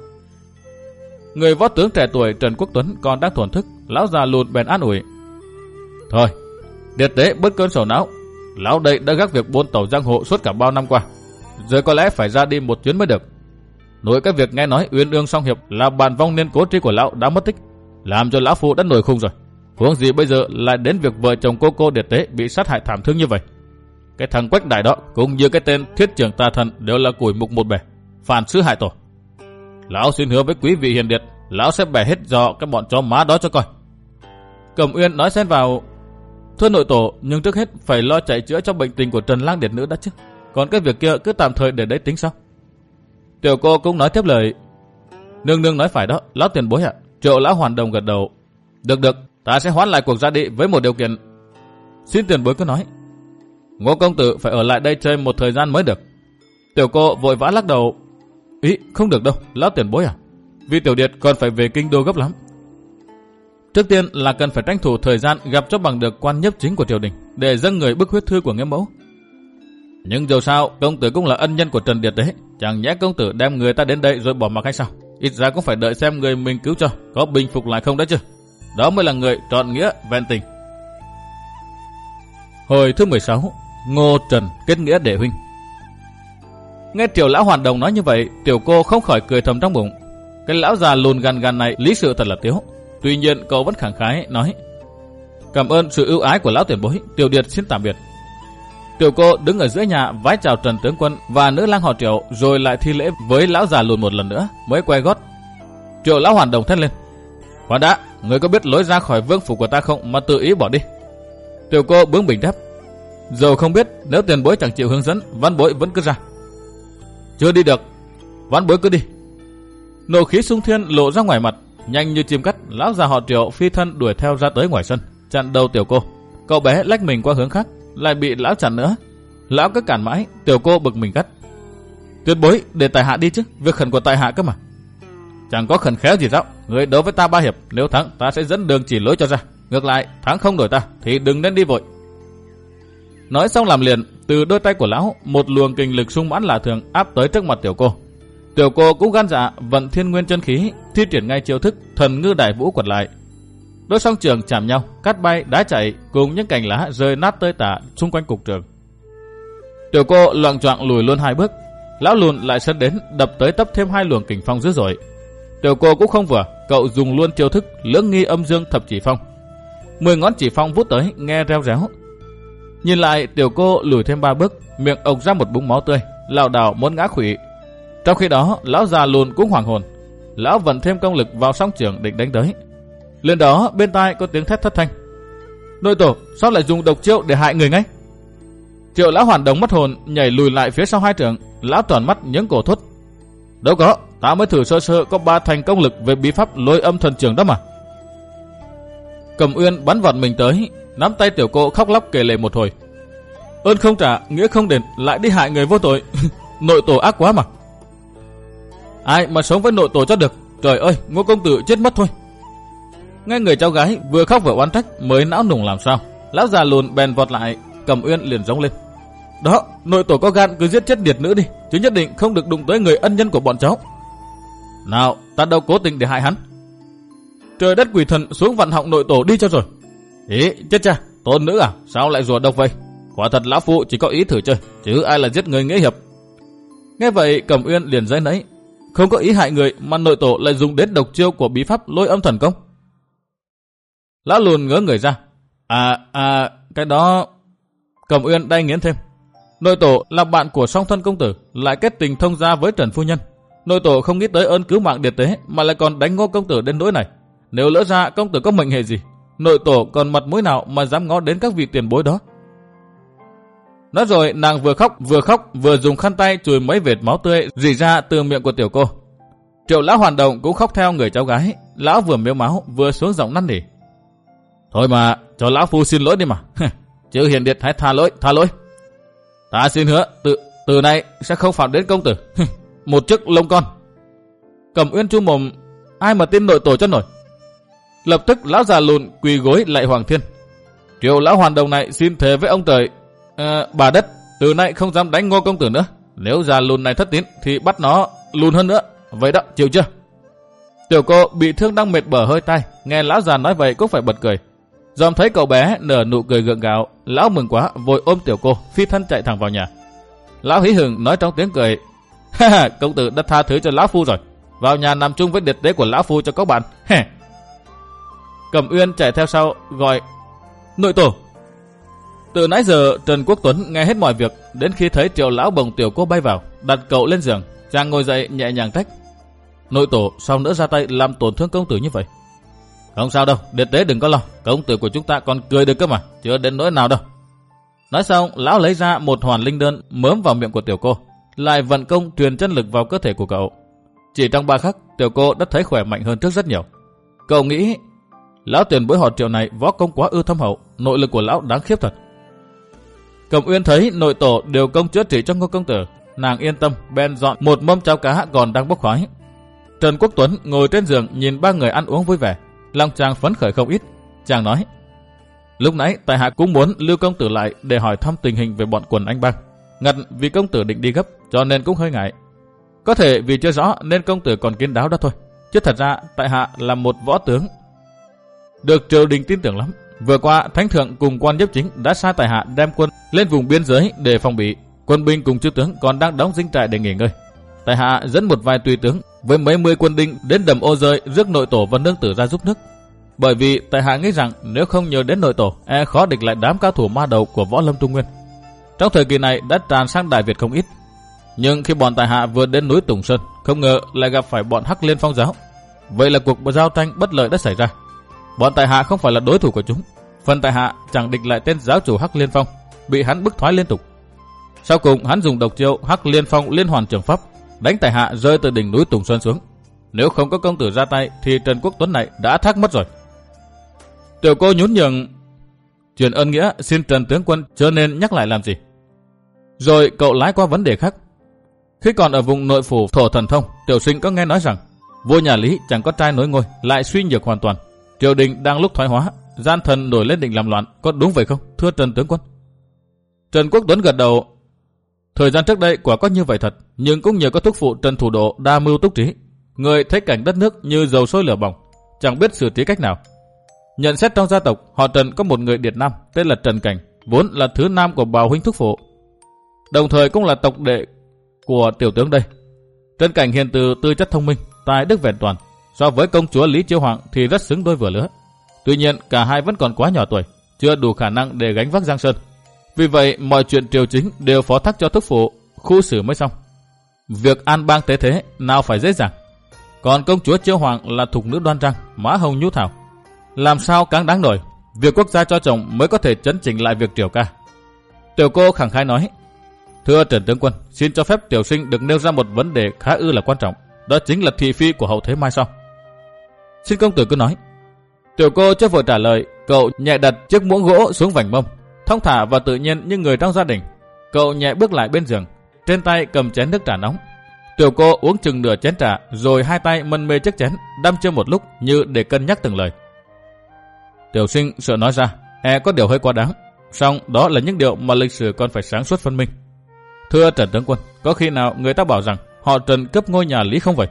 Người võ tướng trẻ tuổi Trần Quốc Tuấn còn đang thổn thức, lão già lùn bèn an ủi: Thôi, điệt tế bớt cơn sầu não. Lão đây đã gác việc buôn tàu giang hồ suốt cả bao năm qua, giờ có lẽ phải ra đi một chuyến mới được. Nổi cái việc nghe nói Uyên Ương song hiệp là bàn vong niên cố tri của lão đã mất tích, làm cho lão phu đã nổi khùng rồi. Huống gì bây giờ lại đến việc vợ chồng cô cô điệt tế bị sát hại thảm thương như vậy. Cái thằng Quách Đại đó cũng như cái tên Thiết Trường Ta Thân đều là củi mục một bể, phản sư hại tổ. Lão xin hứa với quý vị hiền điệt, lão sẽ bẻ hết giò cái bọn chó má đó cho coi. Cẩm Uyên nói xen vào: Thưa nội tổ, nhưng trước hết phải lo chạy chữa cho bệnh tình của Trần lang điệt nữ đã chứ. Còn cái việc kia cứ tạm thời để đấy tính sau. Tiểu cô cũng nói tiếp lời: Nương nương nói phải đó, lão tiền bối ạ. Triệu lão hoàn đồng gật đầu: Được được, ta sẽ hoãn lại cuộc ra đi với một điều kiện. Xin tiền bối cứ nói. Ngô công tử phải ở lại đây chơi một thời gian mới được. Tiểu cô vội vã lắc đầu: Ý, không được đâu, lão tiền bối à. Vì tiểu điệt còn phải về kinh đô gấp lắm. Trước tiên là cần phải tranh thủ thời gian gặp cho bằng được quan nhiếp chính của triều đình để dâng người bức huyết thư của nghĩa mẫu. Nhưng dù sao, công tử cũng là ân nhân của Trần Điệt đấy. Chẳng nhẽ công tử đem người ta đến đây rồi bỏ mặc hay sao? Ít ra cũng phải đợi xem người mình cứu cho có bình phục lại không đấy chứ. Đó mới là người trọn nghĩa vẹn tình. Hồi thứ mười sáu, Ngô Trần kết nghĩa đệ huynh. Nghe Triều lão hoàn đồng nói như vậy, tiểu cô không khỏi cười thầm trong bụng. Cái lão già lùn gàn gàn này lý sự thật là tiếu. Tuy nhiên cậu vẫn khẳng khái nói: Cảm ơn sự ưu ái của lão tiền bối, tiểu điệt xin tạm biệt. Tiểu cô đứng ở giữa nhà vái chào Trần tướng quân và nữ lang họ Triệu, rồi lại thi lễ với lão già lùn một lần nữa mới quay gót. Triệu lão hoàn đồng thét lên: Khoan đã, người có biết lối ra khỏi vương phủ của ta không mà tự ý bỏ đi? Tiểu cô bướng bỉnh đáp: Dầu không biết, nếu tiền bối chẳng chịu hướng dẫn, văn bối vẫn cứ ra. Chưa đi được, văn bối cứ đi. Nộ khí xung thiên lộ ra ngoài mặt, nhanh như chim cắt, lão già họ Triệu phi thân đuổi theo ra tới ngoài sân, chặn đầu tiểu cô. Cậu bé lách mình qua hướng khác, lại bị lão chặn nữa. Lão cứ cản mãi, tiểu cô bực mình cắt: Tuyệt bối, để tại hạ đi chứ, việc khẩn của tại hạ cơ mà. Chẳng có khẩn khéo gì đâu, người đấu với ta ba hiệp, nếu thắng ta sẽ dẫn đường chỉ lối cho ra. Ngược lại, thắng không đổi ta thì đừng nên đi vội, Nói xong làm liền, từ đôi tay của lão, một luồng kinh lực sung mãn lạ thường áp tới trước mặt tiểu cô. Tiểu cô cũng gan dạ vận thiên nguyên chân khí, thi triển ngay chiêu thức thần ngư đại vũ quật lại. Đôi song trường chạm nhau, cát bay đá chạy cùng những cành lá rơi nát tơi tả xung quanh cục trường. Tiểu cô loạng choạng lùi luôn hai bước, lão lùn lại sân đến đập tới tấp thêm hai luồng kình phong dữ dội. Tiểu cô cũng không vừa, cậu dùng luôn chiêu thức lưỡng nghi âm dương thập chỉ phong. Mười ngón chỉ phong vút tới nghe reo réo. Nhìn lại tiểu cô lùi thêm ba bước, miệng ộc ra một búng máu tươi, lảo đảo muốn ngã khuỵu. Trong khi đó lão già lùn cũng hoảng hồn, lão vận thêm công lực vào song trường định đánh tới. Lên đó bên tai có tiếng thét thất thanh: Nội tổ sao lại dùng độc chiêu để hại người ngay? Triệu lão hoàn đồng mất hồn, nhảy lùi lại phía sau hai trường. Lão tròn mắt nhướng cổ thốt: Đâu có, ta mới thử sơ sơ có ba thành công lực về bí pháp lôi âm thần trường đó mà. Cẩm Uyên bắn vọt mình tới, nắm tay tiểu cô khóc lóc kể lể một hồi: Ơn không trả, nghĩa không đền, lại đi hại người vô tội. Nội tổ ác quá mà. Ai mà sống với nội tổ cho được? Trời ơi, Ngô công tử chết mất thôi. Nghe người cháu gái vừa khóc vừa oán trách mới não nùng làm sao, lão già lùn bèn vọt lại. Cẩm Uyên liền giống lên: Đó, nội tổ có gan cứ giết chết điệt nữ đi, chứ nhất định không được đụng tới người ân nhân của bọn cháu. Nào, ta đâu cố tình để hại hắn. Trời đất quỷ thần, xuống vặn họng nội tổ đi cho rồi. Ý, chết cha, tôn nữ à, sao lại rùa độc vậy? Quả thật lão phụ chỉ có ý thử chơi, chứ ai là giết người nghĩa hiệp. Nghe vậy Cẩm Uyên liền giấy nấy, không có ý hại người mà nội tổ lại dùng đến độc chiêu của bí pháp lôi âm thần công. Lão lùn ngớ người ra: À, à, cái đó... Cẩm Uyên đay nghiến thêm: Nội tổ là bạn của song thân công tử, lại kết tình thông gia với Trần phu nhân. Nội tổ không nghĩ tới ơn cứu mạng điệt tế mà lại còn đánh Ngô công tử đến nỗi này. Nếu lỡ ra công tử có mệnh hệ gì, nội tổ còn mặt mũi nào mà dám ngó đến các vị tiền bối đó. Nói rồi nàng vừa khóc vừa khóc vừa dùng khăn tay chùi mấy vệt máu tươi rỉ ra từ miệng của tiểu cô. Triệu lão hoàn đồng cũng khóc theo người cháu gái. Lão vừa mếu máu vừa xuống giọng năn nỉ: Thôi mà, cho lão phu xin lỗi đi mà. Chứ hiền điệt hãy tha lỗi, tha lỗi. Ta xin hứa, từ từ nay sẽ không phạm đến công tử. Một chiếc lông con. Cẩm Uyên chu mồm: Ai mà tin nội tổ cho nổi. Lập tức lão già lùn quỳ gối lạy Hoàng Thiên: Triệu lão hoàn đồng này xin thề với ông trời, à, bà đất, từ nay không dám đánh Ngô công tử nữa. Nếu già lùn này thất tín thì bắt nó lùn hơn nữa. Vậy đó, chịu chưa? Tiểu cô bị thương đang mệt bở hơi tai, nghe lão già nói vậy cũng phải bật cười. Dòm thấy cậu bé nở nụ cười gượng gạo, lão mừng quá vội ôm tiểu cô phi thân chạy thẳng vào nhà. Lão hí hửng nói trong tiếng cười: Ha ha, công tử đã tha thứ cho lão phu rồi, vào nhà nằm chung với điệt tế của lão phu cho các bạn. He. Cẩm Uyên chạy theo sau gọi: Nội tổ. Từ nãy giờ Trần Quốc Tuấn nghe hết mọi việc, đến khi thấy Triệu lão bồng tiểu cô bay vào, đặt cậu lên giường, chàng ngồi dậy nhẹ nhàng trách: Nội tổ sao nỡ ra tay làm tổn thương công tử như vậy? Không sao đâu, điệt tế đừng có lo, công tử của chúng ta còn cười được cơ mà, chưa đến nỗi nào đâu. Nói xong, lão lấy ra một hoàn linh đơn mớm vào miệng của tiểu cô, lại vận công truyền chân lực vào cơ thể của cậu. Chỉ trong ba khắc, tiểu cô đã thấy khỏe mạnh hơn trước rất nhiều. Cậu nghĩ, lão tiền bối họ Triệu này võ công quá ư thâm hậu, nội lực của lão đáng khiếp thật. Cẩm Uyên thấy nội tổ điều công chữa trị cho Ngô công tử, nàng yên tâm bèn dọn một mâm cháo cá còn đang bốc khói. Trần Quốc Tuấn ngồi trên giường nhìn ba người ăn uống vui vẻ, lòng chàng phấn khởi không ít. Chàng nói: Lúc nãy tại hạ cũng muốn lưu công tử lại để hỏi thăm tình hình về bọn quần anh bang, ngặt vì công tử định đi gấp cho nên cũng hơi ngại. Có thể vì chưa rõ nên công tử còn kín đáo đó thôi, chứ thật ra tại hạ là một võ tướng được triều đình tin tưởng lắm. Vừa qua thánh thượng cùng quan nhiếp chính đã sai tại hạ đem quân lên vùng biên giới để phòng bị, quân binh cùng chư tướng còn đang đóng dinh trại để nghỉ ngơi. Tại hạ dẫn một vài tùy tướng với mấy mươi quân đinh đến đầm Ô Rơi rước nội tổ và nương tử ra giúp nước. Bởi vì tại hạ nghĩ rằng nếu không nhờ đến nội tổ, e khó địch lại đám cao thủ ma đầu của võ lâm Trung Nguyên. Trong thời kỳ này đã tràn sang Đại Việt không ít, nhưng khi bọn tại hạ vừa đến núi Tùng Sơn, không ngờ lại gặp phải bọn Hắc Liên Phong giáo. Vậy là cuộc giao tranh bất lợi đã xảy ra. Bọn tại hạ không phải là đối thủ của chúng. Phần tại hạ chẳng địch lại tên giáo chủ Hắc Liên Phong, bị hắn bức thoái liên tục. Sau cùng hắn dùng độc chiêu Hắc Liên Phong liên hoàn trường pháp đánh tại hạ rơi từ đỉnh núi Tùng Sơn xuống. Nếu không có công tử ra tay thì Trần Quốc Tuấn này đã thác mất rồi. Tiểu cô nhún nhường: Truyền ơn nghĩa xin Trần tướng quân chớ nên nhắc lại làm gì. Rồi cậu lái qua vấn đề khác. Khi còn ở vùng nội phủ Thổ Thần Thông, tiểu sinh có nghe nói rằng vua nhà Lý chẳng có trai nối ngôi, lại suy nhược hoàn toàn. Triều đình đang lúc thoái hóa, gian thần nổi lên định làm loạn, có đúng vậy không, thưa Trần tướng quân? Trần Quốc Tuấn gật đầu. Thời gian trước đây quả có như vậy thật, nhưng cũng nhờ có thúc phụ Trần Thủ Độ đa mưu túc trí. Người thấy cảnh đất nước như dầu sôi lửa bỏng, chẳng biết xử trí cách nào. Nhận xét trong gia tộc, họ Trần có một người điệt nam tên là Trần Cảnh, vốn là thứ nam của Bào huynh thúc phụ, đồng thời cũng là tộc đệ của tiểu tướng đây. Trần Cảnh hiền từ, tư chất thông minh, tài đức vẹn toàn, so với công chúa Lý Chiêu Hoàng thì rất xứng đôi vừa lứa. Tuy nhiên cả hai vẫn còn quá nhỏ tuổi, chưa đủ khả năng để gánh vác Giang Sơn. Vì vậy mọi chuyện triều chính đều phó thác cho thúc phụ khu xử mới xong. Việc an bang tế thế nào phải dễ dàng. Còn công chúa Chiêu Hoàng là thục nữ đoan trang, mã hồng nhu thảo, làm sao cáng đáng nổi. Việc quốc gia cho chồng mới có thể chấn chỉnh lại việc triều ca. Tiểu cô khẳng khái nói: Thưa Trần tướng quân, xin cho phép tiểu sinh được nêu ra một vấn đề khá ư là quan trọng, đó chính là thị phi của hậu thế mai sau. Xin công tử cứ nói. Tiểu cô chưa vội trả lời, cậu nhẹ đặt chiếc muỗng gỗ xuống vành mông, thong thả và tự nhiên như người trong gia đình. Cậu nhẹ bước lại bên giường, trên tay cầm chén nước trà nóng. Tiểu cô uống chừng nửa chén trà, rồi hai tay mân mê chiếc chén, đăm chiêu một lúc như để cân nhắc từng lời. Tiểu sinh sợ nói ra, e có điều hơi quá đáng, song đó là những điều mà lịch sử còn phải sáng suốt phân minh. Thưa Trần tướng quân, có khi nào người ta bảo rằng họ Trần cướp ngôi nhà Lý không vậy?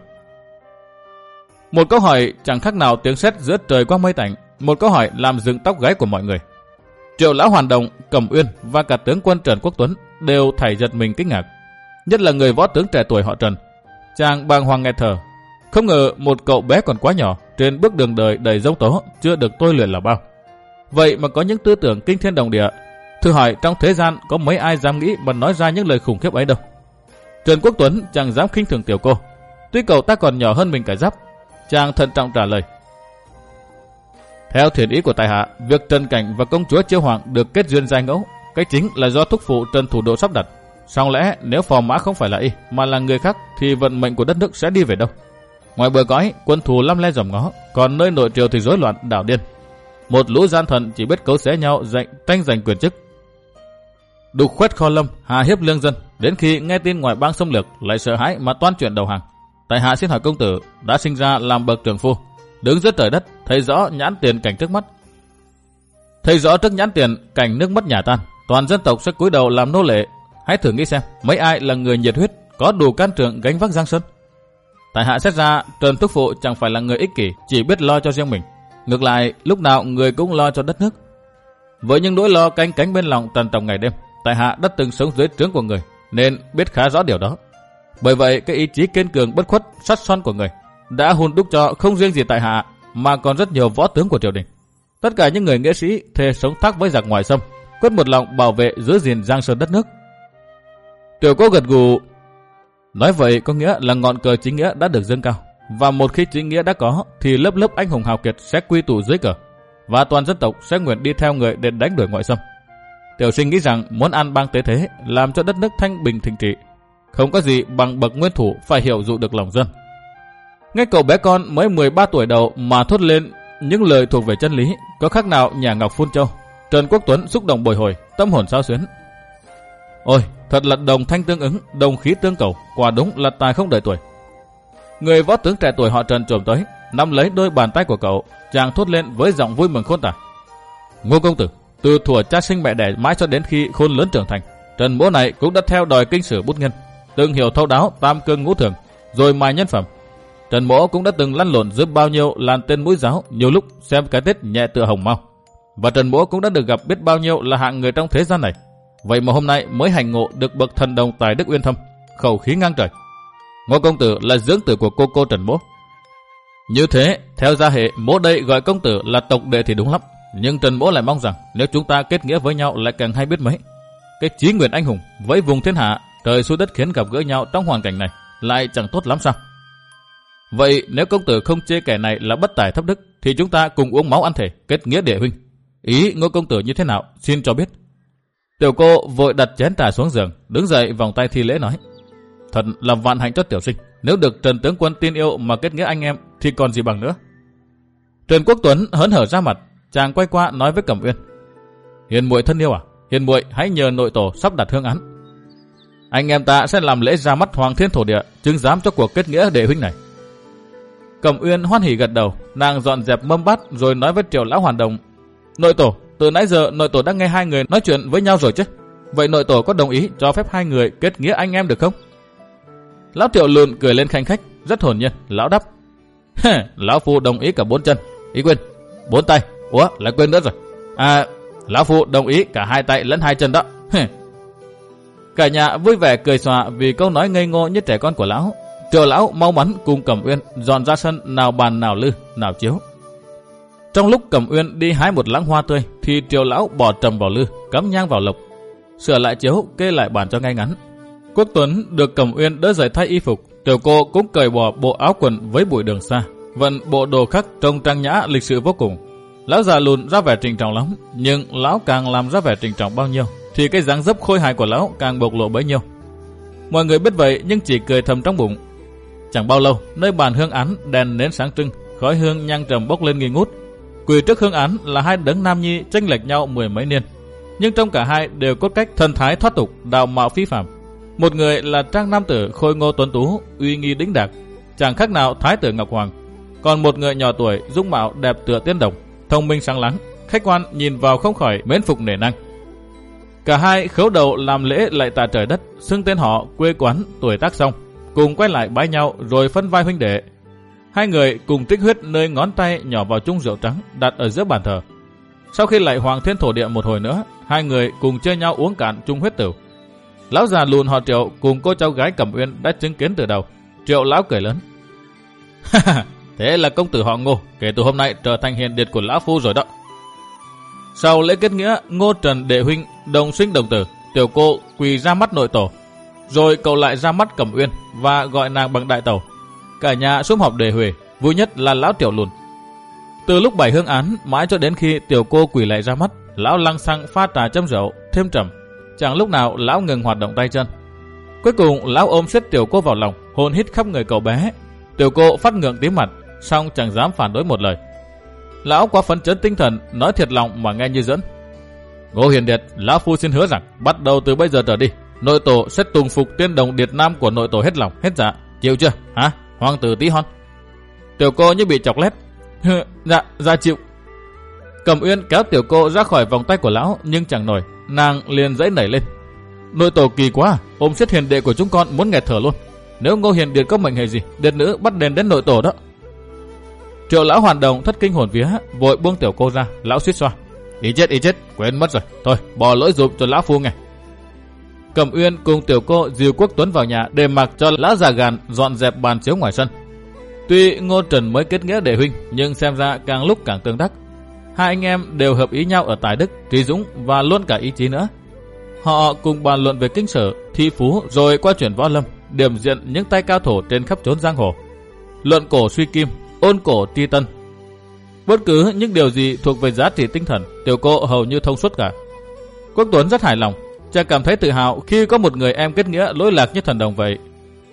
Một câu hỏi chẳng khác nào tiếng sét giữa trời qua mây tạnh, một câu hỏi làm dựng tóc gáy của mọi người. Triệu lão Hoàn Đồng, Cẩm Uyên và cả tướng quân Trần Quốc Tuấn đều thảy giật mình kinh ngạc, nhất là người võ tướng trẻ tuổi họ Trần. Chàng bàng hoàng nghe thở, không ngờ một cậu bé còn quá nhỏ trên bước đường đời đầy dông tố, chưa được tôi luyện là bao, vậy mà có những tư tưởng kinh thiên động địa. Thử hỏi trong thế gian có mấy ai dám nghĩ mà nói ra những lời khủng khiếp ấy đâu. Trần Quốc Tuấn chẳng dám khinh thường tiểu cô, tuy cậu ta còn nhỏ hơn mình cả giáp. Chàng thận trọng trả lời: Theo thiện ý của tại hạ, việc Trần Cảnh và công chúa Chiêu Hoàng được kết duyên giai ngẫu, cái chính là do thúc phụ Trần Thủ Độ sắp đặt. Song lẽ nếu phò mã không phải là y mà là người khác thì vận mệnh của đất nước sẽ đi về đâu? Ngoài bờ cõi, quân thù lăm le dòm ngó, còn nơi nội triều thì rối loạn đảo điên. Một lũ gian thần chỉ biết cấu xé nhau giành tranh giành quyền chức, đục khoét kho lâm, hà hiếp lương dân, đến khi nghe tin ngoại bang xâm lược lại sợ hãi mà toan chuyển đầu hàng. Tại hạ xin hỏi công tử, đã sinh ra làm bậc trưởng phu, đứng giữa trời đất, thấy rõ nhãn tiền cảnh trước mắt, thấy rõ trước nhãn tiền cảnh nước mất nhà tan, toàn dân tộc sẽ cúi đầu làm nô lệ. Hãy thử nghĩ xem, mấy ai là người nhiệt huyết, có đủ can trường gánh vác Giang Sơn? Tại hạ xét ra Trần thúc phụ chẳng phải là người ích kỷ, chỉ biết lo cho riêng mình. Ngược lại, lúc nào người cũng lo cho đất nước. Với những nỗi lo canh cánh bên lòng trằn trọc ngày đêm, tại hạ đã từng sống dưới trướng của người, nên biết khá rõ điều đó. Bởi vậy, cái ý chí kiên cường bất khuất, sắt son của người đã hun đúc cho không riêng gì tại hạ mà còn rất nhiều võ tướng của triều đình. Tất cả những người nghĩa sĩ thề sống thác với giặc ngoại xâm, quyết một lòng bảo vệ giữ gìn Giang Sơn đất nước. Tiểu cô gật gù. Nói vậy có nghĩa là ngọn cờ chính nghĩa đã được dâng cao, và một khi chính nghĩa đã có thì lớp lớp anh hùng hào kiệt sẽ quy tụ dưới cờ, và toàn dân tộc sẽ nguyện đi theo người để đánh đuổi ngoại xâm. Tiểu sinh nghĩ rằng muốn an bang tế thế, làm cho đất nước thanh bình thịnh trị, không có gì bằng bậc nguyên thủ phải hiểu dụ được lòng dân. Nghe cậu bé con mới mười ba tuổi đầu mà thốt lên những lời thuộc về chân lý, có khác nào nhà ngọc phun châu. Trần Quốc Tuấn xúc động bồi hồi, tâm hồn xao xuyến. Ôi, thật là đồng thanh tương ứng, đồng khí tương cầu, quả đúng là tài không đợi tuổi. Người võ tướng trẻ tuổi họ Trần trồm tới, nắm lấy đôi bàn tay của cậu, chàng thốt lên với giọng vui mừng khôn tả: Ngô công tử, từ thuở cha sinh mẹ đẻ mãi cho đến khi khôn lớn trưởng thành, Trần mỗ này cũng đã theo đòi kinh sử bút nghiên, từng hiểu thấu đáo tam cương ngũ thường, rồi mài nhân phẩm. Trần mỗ cũng đã từng lăn lộn giữa bao nhiêu làn tên mũi giáo, nhiều lúc xem cái tết nhẹ tựa hồng mau, và Trần mỗ cũng đã được gặp biết bao nhiêu là hạng người trong thế gian này. Vậy mà hôm nay mới hành ngộ được bậc thần đồng tài đức uyên thâm, khẩu khí ngang trời. Ngô công tử là dưỡng tử của cô cô Trần mỗ. Như thế, theo gia hệ, mỗ đây gọi công tử là tộc đệ thì đúng lắm, nhưng Trần mỗ lại mong rằng nếu chúng ta kết nghĩa với nhau lại càng hay biết mấy. Cái chí nguyện anh hùng với vùng thiên hạ, trời xuôi đất khiến gặp gỡ nhau trong hoàn cảnh này lại chẳng tốt lắm sao? Vậy nếu công tử không chê kẻ này là bất tài thấp đức, thì chúng ta cùng uống máu ăn thể, kết nghĩa đệ huynh. Ý Ngô công tử như thế nào, xin cho biết. Tiểu cô vội đặt chén trà xuống giường, đứng dậy vòng tay thi lễ nói: Thật là vạn hạnh cho tiểu sinh, nếu được Trần tướng quân tin yêu mà kết nghĩa anh em thì còn gì bằng nữa. Trần Quốc Tuấn hớn hở ra mặt, chàng quay qua nói với Cẩm Uyên: Hiền muội thân yêu à, hiền muội hãy nhờ nội tổ sắp đặt hương án. Anh em ta sẽ làm lễ ra mắt Hoàng Thiên Thổ Địa, chứng giám cho cuộc kết nghĩa đệ huynh này. Cẩm Uyên hoan hỉ gật đầu, nàng dọn dẹp mâm bát rồi nói với Triệu lão Hoàn Đồng: Nội tổ, từ nãy giờ nội tổ đã nghe hai người nói chuyện với nhau rồi chứ? Vậy nội tổ có đồng ý cho phép hai người kết nghĩa anh em được không? Lão Triệu lùn cười lên khanh khách, rất hồn nhiên. Lão đáp: Lão Phu đồng ý cả bốn chân. Ý quên, bốn tay. Ủa, lại quên nữa rồi. À, Lão Phu đồng ý cả hai tay lẫn hai chân đó. Cả nhà vui vẻ cười xòa vì câu nói ngây ngô như trẻ con của lão. Triệu lão mau mắn cùng Cẩm Uyên dọn ra sân, nào bàn nào lư, nào chiếu. Trong lúc Cẩm Uyên đi hái một lẵng hoa tươi thì Triệu lão bỏ trầm vào lư, cắm nhang vào lộc, sửa lại chiếu, kê lại bàn cho ngay ngắn. Quốc Tuấn được Cẩm Uyên đỡ dậy thay y phục, Tiểu cô cũng cởi bỏ bộ áo quần với bụi đường xa, vận bộ đồ khắc trông trang nhã lịch sự vô cùng. Lão già lùn ra vẻ trịnh trọng lắm, nhưng lão càng làm ra vẻ trịnh trọng bao nhiêu thì cái dáng dấp khôi hài của lão càng bộc lộ bấy nhiêu. Mọi người biết vậy nhưng chỉ cười thầm trong bụng. Chẳng bao lâu, nơi bàn hương án đèn nến sáng trưng, khói hương nhang trầm bốc lên nghi ngút. Quỳ trước hương án là hai đấng nam nhi chênh lệch nhau mười mấy niên, nhưng trong cả hai đều cốt cách thần thái thoát tục, đạo mạo phi phàm. Một người là trang nam tử khôi ngô tuấn tú, uy nghi đĩnh đạc, chẳng khác nào thái tử Ngọc Hoàng. Còn một người nhỏ tuổi, dung mạo đẹp tựa tiên đồng, thông minh sáng láng, khách quan nhìn vào không khỏi mến phục nể nang. Cả hai khấu đầu làm lễ lạy tạ trời đất, xưng tên họ, quê quán, tuổi tác xong, cùng quay lại bái nhau rồi phân vai huynh đệ. Hai người cùng tích huyết nơi ngón tay nhỏ vào chung rượu trắng đặt ở giữa bàn thờ. Sau khi lạy Hoàng Thiên Thổ Địa một hồi nữa, hai người cùng chơi nhau uống cạn chung huyết tửu. Lão già lùn họ Triệu cùng cô cháu gái Cẩm Uyên đã chứng kiến từ đầu. Triệu lão cười lớn: Thế là công tử họ Ngô kể từ hôm nay trở thành hiền điệt của lão phu rồi đó. Sau lễ kết nghĩa, Ngô Trần đệ huynh đồng sinh đồng tử, tiểu cô quỳ ra mắt nội tổ, rồi cậu lại ra mắt Cẩm Uyên và gọi nàng bằng đại tẩu. Cả nhà sum họp đề huề, vui nhất là lão Triệu lùn. Từ lúc bảy hương án mãi cho đến khi tiểu cô quỳ lại ra mắt, lão lăng xăng pha trà châm rượu thêm trầm, chẳng lúc nào lão ngừng hoạt động tay chân. Cuối cùng lão ôm siết tiểu cô vào lòng, hôn hít khắp người cậu bé. Tiểu cô phát ngượng tím mặt, song chẳng dám phản đối một lời. Lão quá phấn chấn tinh thần, nói thiệt lòng mà nghe như dẫn. Ngô hiền điệt, lão phu xin hứa rằng bắt đầu từ bây giờ trở đi, nội tổ sẽ tùng phục tiên đồng điệt nam của nội tổ hết lòng hết dạ. Chịu chưa hả hoàng tử tí hon? Tiểu cô như bị chọc lét. Dạ, dạ chịu. Cẩm Uyên kéo tiểu cô ra khỏi vòng tay của lão nhưng chẳng nổi, nàng liền dãy nảy lên. Nội tổ kỳ quá, ôm siết hiền đệ của chúng con muốn nghẹt thở luôn. Nếu Ngô hiền điệt có mệnh hệ gì, điệt nữ bắt đền đến nội tổ đó. Triệu lão hoàn đồng thất kinh hồn vía, vội buông tiểu cô ra. Lão suýt xoa: Ý chết ý chết, quên mất rồi, thôi bỏ lỗi dùm cho lão phu nghe. Cẩm Uyên cùng tiểu cô dìu Quốc Tuấn vào nhà để mặc cho lão già gàn dọn dẹp bàn chiếu ngoài sân. Tuy Ngô Trần mới kết nghĩa đệ huynh, nhưng xem ra càng lúc càng tương đắc. Hai anh em đều hợp ý nhau ở tài đức, trí dũng và luôn cả ý chí nữa. Họ cùng bàn luận về kinh sở, thi phú, rồi qua chuyển võ lâm, điểm diện những tay cao thủ trên khắp chốn giang hồ. Luận cổ suy kim, ôn cổ tri tân. Bất cứ những điều gì thuộc về giá trị tinh thần, tiểu cô hầu như thông suốt cả. Quốc Tuấn rất hài lòng, chàng cảm thấy tự hào khi có một người em kết nghĩa lỗi lạc như thần đồng vậy.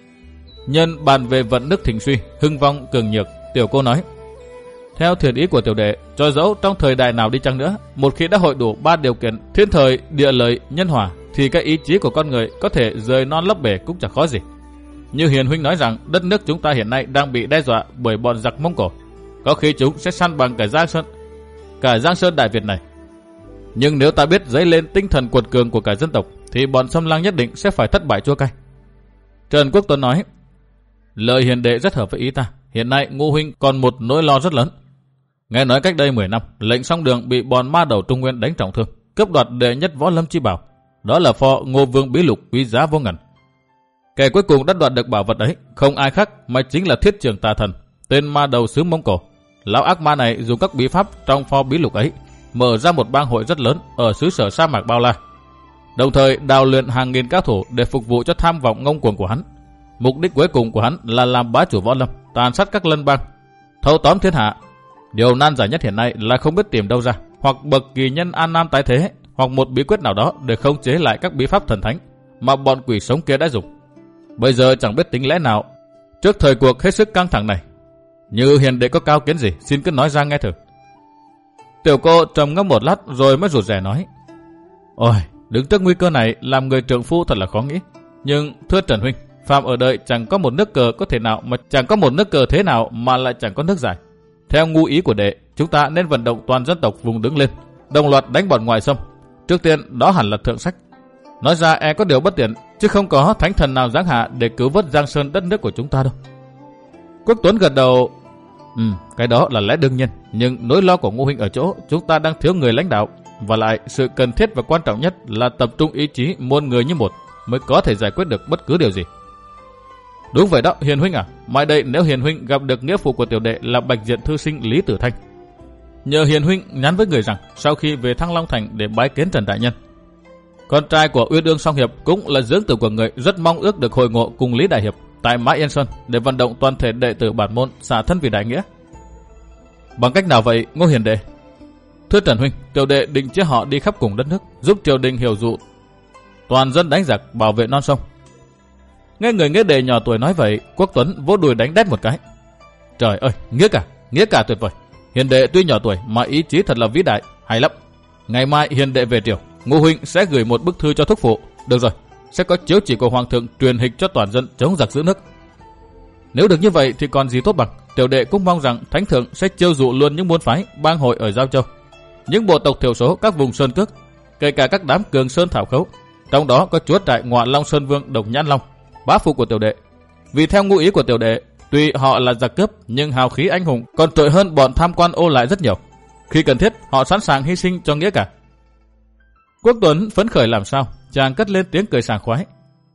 Nhân bàn về vận nước thịnh suy, hưng vong cường nhược, tiểu cô nói: Theo thiền ý của tiểu đệ, cho dẫu trong thời đại nào đi chăng nữa, một khi đã hội đủ ba điều kiện thiên thời, địa lợi, nhân hòa, thì cái ý chí của con người có thể rời non lấp bể cũng chẳng khó gì. Như hiền huynh nói rằng đất nước chúng ta hiện nay đang bị đe dọa bởi bọn giặc Mông Cổ, có khi chúng sẽ săn bằng cả Giang Sơn, cả Giang Sơn Đại Việt này. Nhưng nếu ta biết dấy lên tinh thần quật cường của cả dân tộc, thì bọn xâm lăng nhất định sẽ phải thất bại chua cay. Trần Quốc Tuấn nói: Lời hiền đệ rất hợp với ý ta. Hiện nay Ngô huynh còn một nỗi lo rất lớn. Nghe nói cách đây mười năm, lệnh Song Đường bị bọn ma đầu Trung Nguyên đánh trọng thương, cướp đoạt đệ nhất võ lâm chi bảo. Đó là pho Ngô Vương Bí Lục quý giá vô ngần. Kẻ cuối cùng đã đoạt được bảo vật ấy không ai khác mà chính là Thiết Trường Tà Thần, tên ma đầu xứ Mông Cổ. Lão ác ma này dùng các bí pháp trong pho bí lục ấy mở ra một bang hội rất lớn ở xứ sở sa mạc bao la, đồng thời đào luyện hàng nghìn cao thủ để phục vụ cho tham vọng ngông cuồng của hắn. Mục đích cuối cùng của hắn là làm bá chủ võ lâm, tàn sát các lân bang, thâu tóm thiên hạ. Điều nan giải nhất hiện nay là không biết tìm đâu ra hoặc bậc kỳ nhân an nam tái thế, hoặc một bí quyết nào đó để khống chế lại các bí pháp thần thánh mà bọn quỷ sống kia đã dùng. Bây giờ chẳng biết tính lẽ nào trước thời cuộc hết sức căng thẳng này. Như hiền đệ có cao kiến gì, xin cứ nói ra nghe thử. Tiểu cô trầm ngâm một lát rồi mới rụt rè nói: Ôi, đứng trước nguy cơ này, làm người trượng phu thật là khó nghĩ. Nhưng thưa Trần huynh, phàm ở đời chẳng có một nước cờ có thể nào mà chẳng có một nước cờ thế nào mà lại chẳng có nước giải. Theo ngu ý của đệ, chúng ta nên vận động toàn dân tộc vùng đứng lên, đồng loạt đánh bọn ngoài xâm. Trước tiên đó hẳn là thượng sách. Nói ra e có điều bất tiện, chứ không có thánh thần nào giáng hạ để cứu vớt Giang Sơn đất nước của chúng ta đâu. Quốc Tuấn gật đầu. Ừ, cái đó là lẽ đương nhiên, nhưng nỗi lo của Ngô huynh ở chỗ chúng ta đang thiếu người lãnh đạo, và lại sự cần thiết và quan trọng nhất là tập trung ý chí muôn người như một mới có thể giải quyết được bất cứ điều gì. Đúng vậy đó, Hiền huynh à, mai đây nếu Hiền huynh gặp được nghĩa phụ của tiểu đệ là Bạch Diện thư sinh Lý Tử Thanh, nhờ Hiền huynh nhắn với người rằng sau khi về Thăng Long Thành để bái kiến Trần đại nhân, con trai của Uyên Ương Song Hiệp cũng là dưỡng tử của người, rất mong ước được hội ngộ cùng Lý đại hiệp tại Mã Yên Sơn để vận động toàn thể đệ tử bản môn xả thân vì đại nghĩa. Bằng cách nào vậy, Ngô hiền đệ? Thưa Trần huynh, tiểu đệ định chia họ đi khắp cùng đất nước, giúp triều đình hiểu dụ toàn dân đánh giặc, bảo vệ non sông. Nghe người nghĩa đệ nhỏ tuổi nói vậy, Quốc Tuấn vỗ đùi đánh đét một cái. Trời ơi, nghĩa cả, nghĩa cả tuyệt vời. Hiền đệ tuy nhỏ tuổi mà ý chí thật là vĩ đại, hay lắm. Ngày mai hiền đệ về triều, Ngô huynh sẽ gửi một bức thư cho thúc phụ. Được rồi, sẽ có chiếu chỉ của hoàng thượng truyền hịch cho toàn dân chống giặc giữ nước. Nếu được như vậy thì còn gì tốt bằng. Tiểu đệ cũng mong rằng thánh thượng sẽ chiêu dụ luôn những môn phái, bang hội ở Giao Châu, những bộ tộc thiểu số các vùng sơn cước, kể cả các đám cường sơn thảo khấu, trong đó có chúa trại Ngọa Long Sơn Vương Độc Nhãn Long, bá phụ của tiểu đệ. Vì theo ngụ ý của tiểu đệ, tuy họ là giặc cướp nhưng hào khí anh hùng còn trội hơn bọn tham quan ô lại rất nhiều. Khi cần thiết, họ sẵn sàng hy sinh cho nghĩa cả. Quốc Tuấn phấn khởi làm sao, chàng cất lên tiếng cười sảng khoái.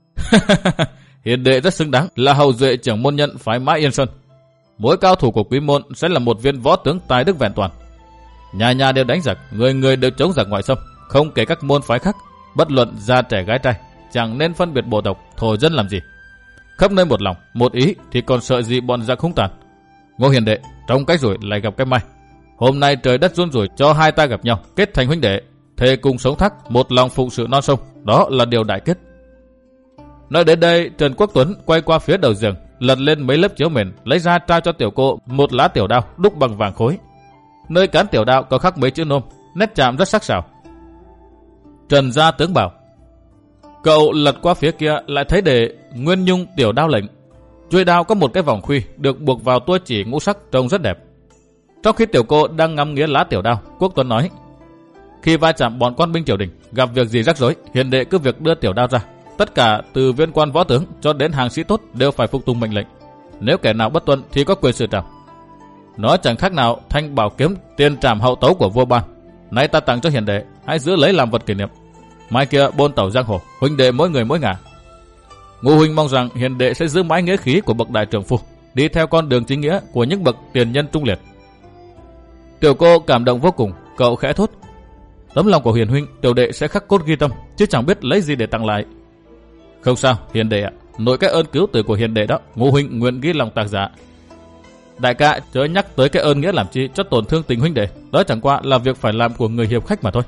Hiền đệ rất xứng đáng là hậu duệ trưởng môn nhân phái Mã Yên Sơn. Mỗi cao thủ của quý môn sẽ là một viên võ tướng tài đức vẹn toàn. Nhà nhà đều đánh giặc, người người đều chống giặc ngoại xâm, không kể các môn phái khác. Bất luận già trẻ gái trai, chẳng nên phân biệt bộ tộc, thổ dân làm gì. Khắp nơi một lòng, một ý thì còn sợ gì bọn giặc hung tàn. Ngô hiền đệ, trong cái rủi lại gặp cái may. Hôm nay trời đất run rủi cho hai ta gặp nhau, kết thành huynh đệ, thề cùng sống thắc, một lòng phụng sự non sông, đó là điều đại kết. Nói đến đây, Trần Quốc Tuấn quay qua phía đầu giường, lật lên mấy lớp chiếu mền, lấy ra trao cho tiểu cô một lá tiểu đao đúc bằng vàng khối. Nơi cán tiểu đao có khắc mấy chữ nôm, nét chạm rất sắc sảo. Trần gia tướng bảo. Cậu lật qua phía kia lại thấy để Nguyên Nhung tiểu đao lệnh. Chuôi đao có một cái vòng khuy được buộc vào tua chỉ ngũ sắc, trông rất đẹp. Trong khi tiểu cô đang ngắm nghía lá tiểu đao, Quốc Tuấn nói: khi va chạm bọn quan binh triều đình, gặp việc gì rắc rối, hiền đệ cứ việc đưa tiểu đao ra. Tất cả từ viên quan võ tướng cho đến hàng sĩ tốt đều phải phục tùng mệnh lệnh. Nếu kẻ nào bất tuân thì có quyền xử trảm. Nó chẳng khác nào thanh bảo kiếm tiền trảm hậu tấu của vua ban. Nay ta tặng cho hiền đệ, hãy giữ lấy làm vật kỷ niệm. Mai kia bôn tẩu giang hồ, huynh đệ mỗi người mỗi ngả. Ngô huynh mong rằng hiền đệ sẽ giữ mãi nghĩa khí của bậc đại trưởng phu, đi theo con đường chính nghĩa của những bậc tiền nhân trung liệt. Tiểu cô cảm động vô cùng, cậu khẽ thốt: tấm lòng của hiền huynh, tiểu đệ sẽ khắc cốt ghi tâm, chứ chẳng biết lấy gì để tặng lại. Không sao, hiền đệ ạ, nội cái ơn cứu tử của hiền đệ đó, Ngô huynh nguyện ghi lòng tạc dạ. Đại ca chớ nhắc tới cái ơn nghĩa làm chi cho tổn thương tình huynh đệ, đó chẳng qua là việc phải làm của người hiệp khách mà thôi.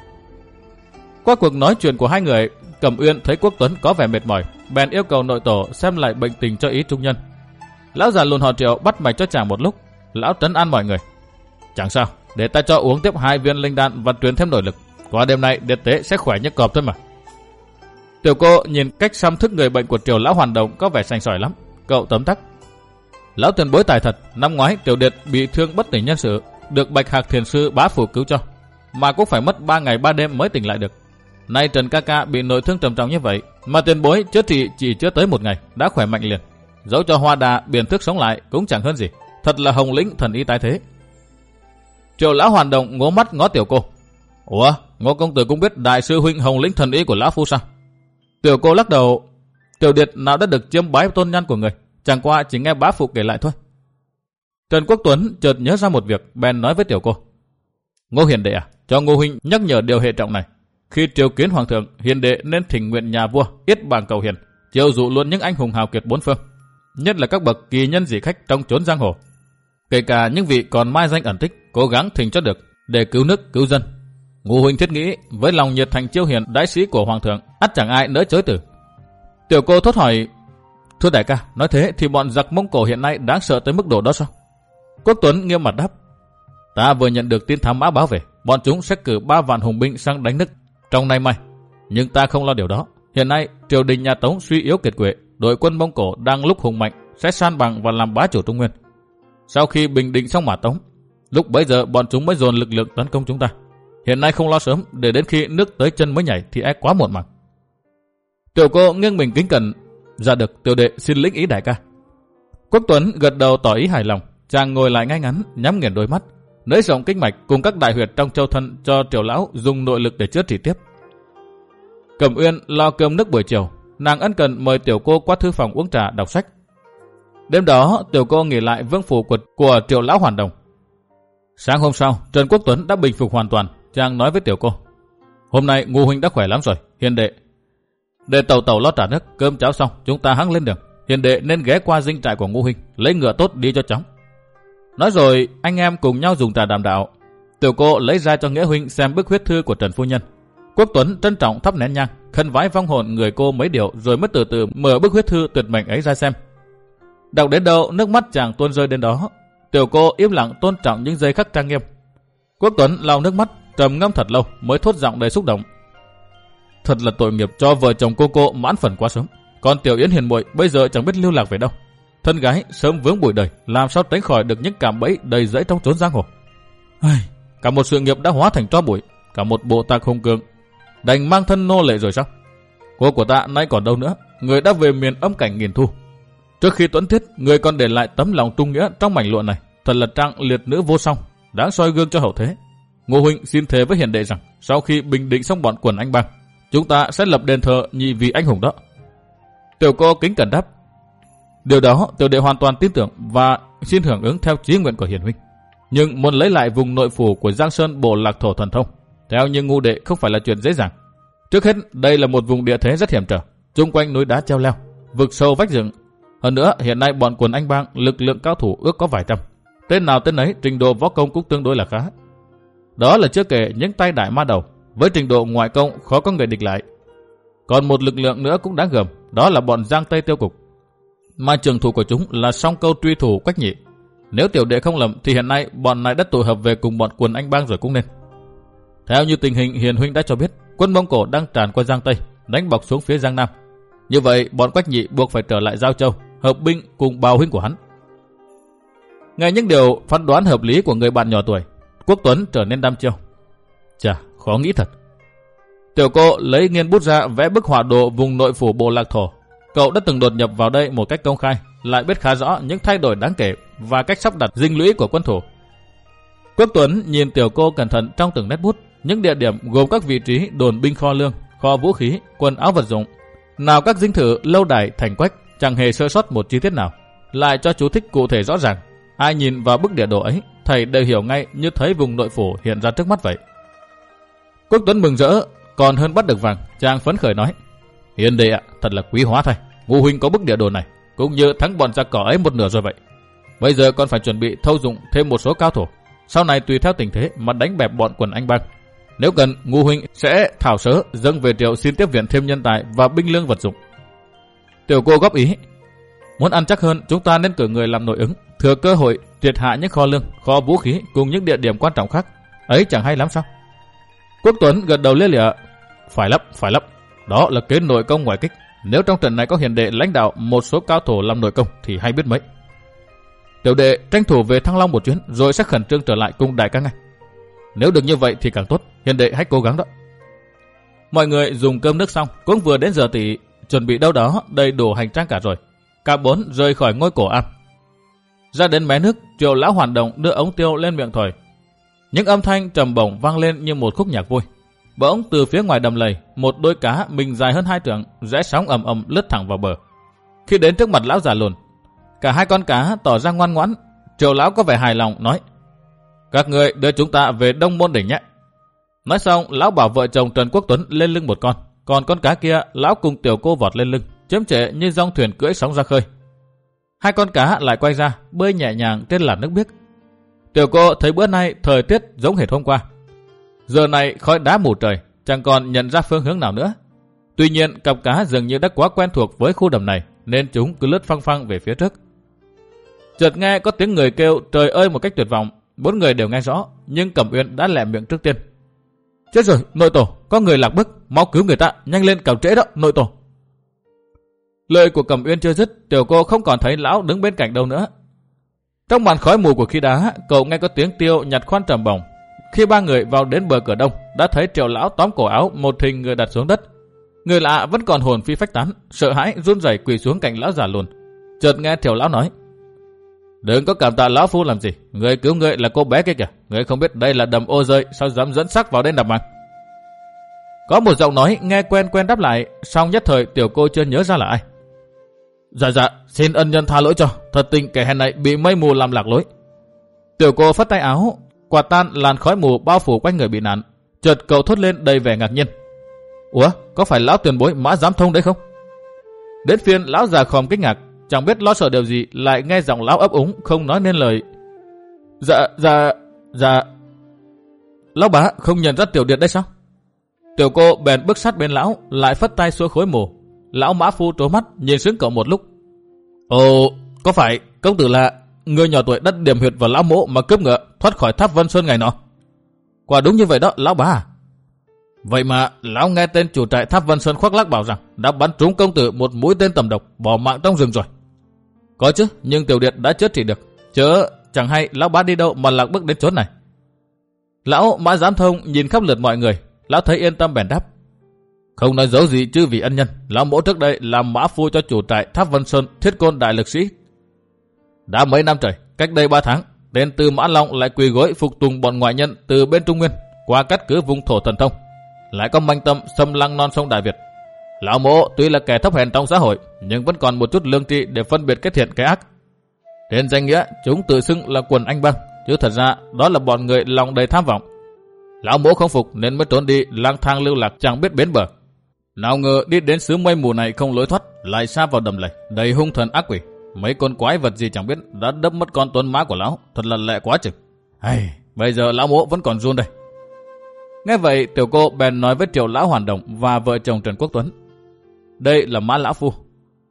Qua cuộc nói chuyện của hai người, Cẩm Uyên thấy Quốc Tuấn có vẻ mệt mỏi, bèn yêu cầu nội tổ xem lại bệnh tình cho ý trung nhân. Lão già lùn họ Triệu bắt mạch cho chàng một lúc, lão trấn an mọi người: chẳng sao, để ta cho uống tiếp hai viên linh đan và truyền thêm nội lực, qua đêm nay điệt tế sẽ khỏe như cọp thôi mà. Tiểu cô nhìn cách xăm thức người bệnh của Triều lão Hoàn Đồng có vẻ sành sỏi lắm, cậu tấm tắc: lão tiền bối tài thật, năm ngoái Tiểu Điệt bị thương bất tỉnh nhân sự, được Bạch Hạc thiền sư bá phủ cứu cho, mà cũng phải mất ba ngày ba đêm mới tỉnh lại được. Nay Trần ca ca bị nội thương trầm trọng như vậy, mà tiền bối chữa trị chỉ chưa tới một ngày đã khỏe mạnh liền. Dẫu cho Hoa Đà biển thức sống lại cũng chẳng hơn gì, thật là hồng lĩnh thần y tái thế. Triều lão Hoàn Đồng ngó mắt ngó tiểu cô: ủa, Ngô công tử cũng biết đại sư huynh hồng lĩnh thần y của lão phu sao? Tiểu cô lắc đầu: Tiểu Điệt nào đã được chiêm bái tôn nhân của người, chẳng qua chỉ nghe bá phụ kể lại thôi. Trần Quốc Tuấn chợt nhớ ra một việc, bèn nói với tiểu cô: Ngô hiền đệ à, cho Ngô huynh nhắc nhở điều hệ trọng này. Khi triều kiến hoàng thượng, hiền đệ nên thỉnh nguyện nhà vua yết bảng cầu hiền, chiêu dụ luôn những anh hùng hào kiệt bốn phương, nhất là các bậc kỳ nhân dị khách trong chốn giang hồ, kể cả những vị còn mai danh ẩn tích, cố gắng thỉnh cho được để cứu nước cứu dân. Ngô huynh thiết nghĩ với lòng nhiệt thành chiêu hiền đái sĩ của hoàng thượng, ắt chẳng ai nỡ chối từ. Tiểu cô thốt hỏi: thưa đại ca, nói thế thì bọn giặc Mông Cổ hiện nay đáng sợ tới mức độ đó sao? Quốc Tuấn nghiêm mặt đáp: ta vừa nhận được tin thám mã báo về, bọn chúng sẽ cử ba vạn hùng binh sang đánh nước trong nay mai. Nhưng ta không lo điều đó. Hiện nay triều đình nhà Tống suy yếu kiệt quệ, đội quân Mông Cổ đang lúc hùng mạnh, sẽ san bằng và làm bá chủ Trung Nguyên. Sau khi bình định xong Mã Tống, lúc bấy giờ bọn chúng mới dồn lực lượng tấn công chúng ta. Hiện nay không lo sớm, để đến khi nước tới chân mới nhảy thì e quá muộn màng. Tiểu cô nghiêng mình kính cẩn. Dạ được, tiểu đệ xin lĩnh ý đại ca. Quốc Tuấn gật đầu tỏ ý hài lòng. Chàng ngồi lại ngay ngắn, nhắm nghiền đôi mắt, nới rộng kinh mạch cùng các đại huyệt trong châu thân cho Triều lão dùng nội lực để chữa trị tiếp. Cẩm Uyên lo cơm nước buổi chiều, nàng ân cần mời tiểu cô qua thư phòng uống trà đọc sách. Đêm đó tiểu cô nghỉ lại vương phủ của, của Triều lão Hoàn Đồng. Sáng hôm sau, Trần Quốc Tuấn đã bình phục hoàn toàn. Chàng nói với tiểu cô: hôm nay Ngô huynh đã khỏe lắm rồi, hiền đệ. Để tẩu tẩu lo trả nước, cơm cháo xong, chúng ta hẵng lên đường. Hiền đệ nên ghé qua dinh trại của Ngô huynh, lấy ngựa tốt đi cho chóng. Nói rồi, anh em cùng nhau dùng trà đàm đạo. Tiểu cô lấy ra cho Nghĩa huynh xem bức huyết thư của Trần phu nhân. Quốc Tuấn trân trọng thắp nén nhang, khấn vái vong hồn người cô mấy điều, rồi mới từ từ mở bức huyết thư tuyệt mệnh ấy ra xem. Đọc đến đâu, nước mắt chàng tuôn rơi đến đó. Tiểu cô im lặng tôn trọng những giây khắc trang nghiêm. Quốc Tuấn lau nước mắt, trầm ngâm thật lâu mới thốt giọng đầy xúc động: thật là tội nghiệp cho vợ chồng cô cô mãn phần quá sớm. Còn Tiểu Yến hiền muội bây giờ chẳng biết lưu lạc về đâu. Thân gái sớm vướng bụi đời, làm sao tránh khỏi được những cạm bẫy đầy rẫy trong chốn giang hồ. Cả một sự nghiệp đã hóa thành tro bụi, cả một bộ tạc hùng cường đành mang thân nô lệ rồi sao? Cô của ta nay còn đâu nữa, người đã về miền âm cảnh nghìn thu. Trước khi tuẫn tiết, người còn để lại tấm lòng trung nghĩa trong mảnh lụa này, thật là trạng liệt nữ vô song, đáng soi gương cho hậu thế. Ngô huynh xin thề với hiền đệ rằng, sau khi bình định xong bọn quần anh bang, chúng ta sẽ lập đền thờ nhị vị anh hùng đó. Tiểu cô kính cẩn đáp: điều đó tiểu đệ hoàn toàn tin tưởng và xin hưởng ứng theo chí nguyện của hiền huynh. Nhưng muốn lấy lại vùng nội phủ của Giang Sơn bộ lạc thổ thần thông, theo như Ngô đệ không phải là chuyện dễ dàng. Trước hết, đây là một vùng địa thế rất hiểm trở, chung quanh núi đá treo leo, vực sâu vách rừng. Hơn nữa, hiện nay bọn quần anh bang lực lượng cao thủ ước có vài trăm, tên nào tên ấy trình độ võ công cũng tương đối là khá. Đó là chưa kể những tay đại ma đầu, với trình độ ngoại công khó có người địch lại. Còn một lực lượng nữa cũng đáng gờm, đó là bọn Giang Tây Tiêu Cục, mà trường thủ của chúng là Song Câu truy thủ Quách Nhị. Nếu tiểu đệ không lầm thì hiện nay bọn này đã tụ hợp về cùng bọn quần anh bang rồi cũng nên. Theo như tình hình hiền huynh đã cho biết, quân Mông Cổ đang tràn qua Giang Tây, đánh bọc xuống phía Giang Nam. Như vậy bọn Quách Nhị buộc phải trở lại Giao Châu, hợp binh cùng bào huynh của hắn. Nghe những điều phán đoán hợp lý của người bạn nhỏ tuổi, Quốc Tuấn trở nên đăm chiêu. Chà, khó nghĩ thật. Tiểu cô lấy nghiên bút ra vẽ bức họa đồ vùng nội phủ bộ lạc thổ. Cậu đã từng đột nhập vào đây một cách công khai, lại biết khá rõ những thay đổi đáng kể và cách sắp đặt dinh lũy của quân thủ. Quốc Tuấn nhìn tiểu cô cẩn thận trong từng nét bút, những địa điểm gồm các vị trí đồn binh kho lương, kho vũ khí, quần áo vật dụng, nào các dinh thự, lâu đài, thành quách, chẳng hề sơ sót một chi tiết nào, lại cho chú thích cụ thể rõ ràng. Ai nhìn vào bức địa đồ ấy, thầy đều hiểu ngay như thấy vùng nội phủ hiện ra trước mắt vậy. Quốc Tuấn mừng rỡ, còn hơn bắt được vàng, chàng phấn khởi nói: hiền đệ ạ, thật là quý hóa thay. Ngô huynh có bức địa đồ này, cũng như thắng bọn giặc cỏ ấy một nửa rồi vậy. Bây giờ còn phải chuẩn bị thâu dụng thêm một số cao thủ, sau này tùy theo tình thế mà đánh bẹp bọn quần anh bang. Nếu cần, Ngô huynh sẽ thảo sớ dâng về Triệu xin tiếp viện thêm nhân tài và binh lương vật dụng. Tiểu cô góp ý: muốn ăn chắc hơn, chúng ta nên cử người làm nội ứng, thừa cơ hội triệt hạ những kho lương, kho vũ khí cùng những địa điểm quan trọng khác. Ấy chẳng hay lắm sao? Quốc Tuấn gật đầu lia lịa: phải lắm, phải lắm. Đó là kế nội công ngoại kích. Nếu trong trận này có hiền đệ lãnh đạo một số cao thủ làm nội công thì hay biết mấy. Tiểu đệ tranh thủ về Thăng Long một chuyến, rồi sẽ khẩn trương trở lại cùng đại ca ngay. Nếu được như vậy thì càng tốt, hiền đệ hãy cố gắng đó. Mọi người dùng cơm nước xong, cũng vừa đến giờ tỉ, chuẩn bị đâu đó đầy đủ hành trang cả rồi. Cả bốn rời khỏi ngôi cổ am. Ra đến mé nước, Triệu lão Hoàn Đồng đưa ống tiêu lên miệng thổi. Những âm thanh trầm bổng vang lên như một khúc nhạc vui. Bỗng từ phía ngoài đầm lầy, một đôi cá mình dài hơn hai trượng, rẽ sóng ầm ầm lướt thẳng vào bờ. Khi đến trước mặt lão già lùn, cả hai con cá tỏ ra ngoan ngoãn. Triệu lão có vẻ hài lòng nói: các người đưa chúng ta về Đông Môn Đỉnh nhé. Nói xong, lão bảo vợ chồng Trần Quốc Tuấn lên lưng một con, còn con cá kia lão cùng tiểu cô vọt lên lưng, chớm trễ như dòng thuyền cưỡi sóng ra khơi. Hai con cá lại quay ra bơi nhẹ nhàng trên làn nước biếc. Tiểu cô thấy bữa nay thời tiết giống hệt hôm qua. Giờ này khói đá mù trời, chẳng còn nhận ra phương hướng nào nữa. Tuy nhiên cặp cá dường như đã quá quen thuộc với khu đầm này, nên chúng cứ lướt phăng phăng về phía trước. Chợt nghe có tiếng người kêu trời ơi một cách tuyệt vọng. Bốn người đều nghe rõ, nhưng Cẩm Uyên đã lẹ miệng trước tiên. Chết rồi, nội tổ, có người lạc bức, mau cứu người ta, nhanh lên cào trễ đó, nội tổ. Lời của Cẩm Uyên chưa dứt, tiểu cô không còn thấy lão đứng bên cạnh đâu nữa. Trong màn khói mù của khí đá, cậu nghe có tiếng tiêu nhặt khoan trầm bổng. Khi ba người vào đến bờ cửa đông, đã thấy Triệu lão tóm cổ áo một hình người đặt xuống đất. Người lạ vẫn còn hồn phi phách tán, sợ hãi run rẩy quỳ xuống cạnh lão già lùn. Chợt nghe Thiểu lão nói: "Đừng có cảm tạ lão phu làm gì, người cứu người là cô bé kia kìa, người không biết đây là đầm ô rơi, sao dám dẫn xác vào đây nạp mạng?" Có một giọng nói nghe quen quen đáp lại, song nhất thời tiểu cô chưa nhớ ra là ai. "Dạ dạ, xin ân nhân tha lỗi cho, thật tình kẻ hèn này bị mây mù làm lạc lối." Tiểu cô phất tay áo, quạt tan làn khói mù bao phủ quanh người bị nạn. Chợt cậu thốt lên đầy vẻ ngạc nhiên: "Ủa, có phải lão tiền bối Mã Giám Thông đấy không?" Đến phiên lão già khom kinh ngạc, chẳng biết lo sợ điều gì, lại nghe giọng lão ấp úng không nói nên lời. "Dạ, dạ, dạ." "Lão bá không nhận ra Tiểu Điệt đây sao?" Tiểu cô bèn bước sát bên lão, lại phất tay xua khối mù. Lão Mã Phu trố mắt nhìn sững cậu một lúc. "Ồ, có phải công tử là người nhỏ tuổi đất điểm huyệt vào lão mỗ mà cướp ngựa thoát khỏi Tháp Vân Sơn ngày nọ?" "Quả đúng như vậy đó, lão bá à." "Vậy mà lão nghe tên chủ trại Tháp Vân Sơn khoác lác bảo rằng đã bắn trúng công tử một mũi tên tầm độc, bỏ mạng trong rừng rồi." "Có chứ, nhưng Tiểu Điệt đã chữa trị được. Chớ chẳng hay lão bá đi đâu mà lạc bước đến chốn này." Lão Mã Giám Thông nhìn khắp lượt mọi người, lão thấy yên tâm bèn đáp: "Không nói giấu gì chứ vì ân nhân, lão mỗ trước đây làm mã phu cho chủ trại Tháp Vân Sơn Thiết Côn đại lực sĩ. Đã mấy năm trời, cách đây ba tháng, tên Tư Mã Long lại quỳ gối phục tùng bọn ngoại nhân từ bên Trung Nguyên qua cắt cứ vùng thổ thần thông, lại có manh tâm xâm lăng non sông Đại Việt. Lão mỗ tuy là kẻ thấp hèn trong xã hội, nhưng vẫn còn một chút lương tri để phân biệt cái thiện cái ác. Trên danh nghĩa chúng tự xưng là quần anh băng, chứ thật ra đó là bọn người lòng đầy tham vọng. Lão mỗ không phục nên mới trốn đi lang thang lưu lạc chẳng biết bến bờ. Nào ngờ đi đến xứ mây mù này không lối thoát, lại sa vào đầm lầy đầy hung thần ác quỷ. Mấy con quái vật gì chẳng biết đã đâm mất con tuấn mã của lão, thật là lẹ quá chừng. Hay, bây giờ lão mỗ vẫn còn run đây." Nghe vậy, tiểu cô bèn nói với Triệu lão Hoàn Đồng và vợ chồng Trần Quốc Tuấn: "Đây là Mã lão phu,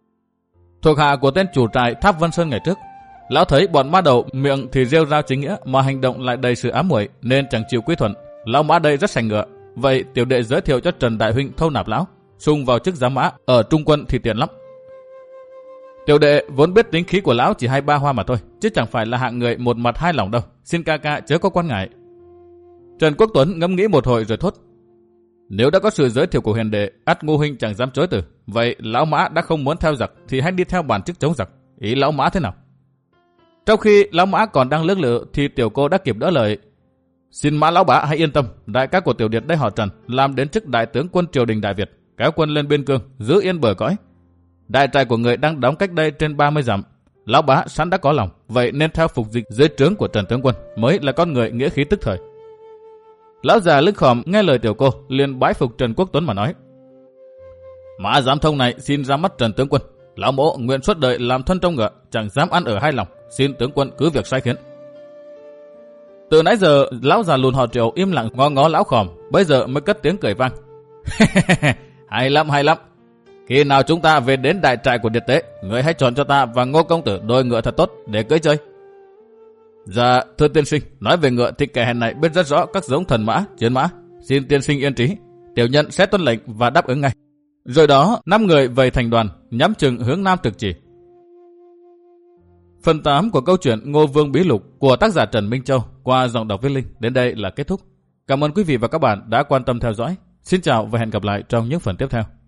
thuộc hạ của tên chủ trại Tháp Vân Sơn ngày trước. Lão thấy bọn ma đầu miệng thì rêu rao chính nghĩa mà hành động lại đầy sự ám muội nên chẳng chịu quy thuận. Lão Mã đây rất sành ngựa, vậy tiểu đệ giới thiệu cho Trần đại huynh thâu nạp lão, xung vào chức giám mã ở Trung Quân thì tiện lắm. Tiểu đệ vốn biết tính khí của lão chỉ hai ba hoa mà thôi, chứ chẳng phải là hạng người một mặt hai lòng đâu, xin ca ca chớ có quan ngại." Trần Quốc Tuấn ngẫm nghĩ một hồi rồi thốt: "Nếu đã có sự giới thiệu của hiền đệ, ắt Ngô huynh chẳng dám chối từ. Vậy lão Mã đã không muốn theo giặc thì hãy đi theo bản chức chống giặc, ý lão Mã thế nào?" Trong khi lão Mã còn đang lưỡng lự thì tiểu cô đã kịp đỡ lời: "Xin Mã lão bá hãy yên tâm, đại ca của Tiểu Điệt đây họ Trần, làm đến chức đại tướng quân triều đình Đại Việt, kéo quân lên biên cương, giữ yên bờ cõi. Đại trại của người đang đóng cách đây trên ba mươi dặm. Lão bá sẵn đã có lòng, vậy nên theo phục dịch dưới trướng của Trần tướng quân mới là con người nghĩa khí tức thời." Lão già lưng khòm nghe lời tiểu cô, liền bái phục Trần Quốc Tuấn mà nói: "Mã Giám Thông này xin ra mắt Trần tướng quân. Lão mỗ nguyện suốt đời làm thân trong ngựa, chẳng dám ăn ở hai lòng, xin tướng quân cứ việc sai khiến." Từ nãy giờ lão già lùn họ Triệu im lặng ngó ngó lão khòm, bây giờ mới cất tiếng cười vang: "Hay lắm, hay lắm. Khi nào chúng ta về đến đại trại của Điệt Tế, người hãy chọn cho ta và Ngô công tử đôi ngựa thật tốt để cưỡi chơi." "Dạ, thưa tiên sinh, nói về ngựa thì kẻ hèn này biết rất rõ các giống thần mã, chiến mã. Xin tiên sinh yên trí, tiểu nhân sẽ tuân lệnh và đáp ứng ngay." Rồi đó, năm người vây thành đoàn, nhắm chừng hướng nam trực chỉ. Phần tám của câu chuyện Ngô Vương Bí Lục của tác giả Trần Minh Châu qua giọng đọc Viết Linh đến đây là kết thúc. Cảm ơn quý vị và các bạn đã quan tâm theo dõi. Xin chào và hẹn gặp lại trong những phần tiếp theo.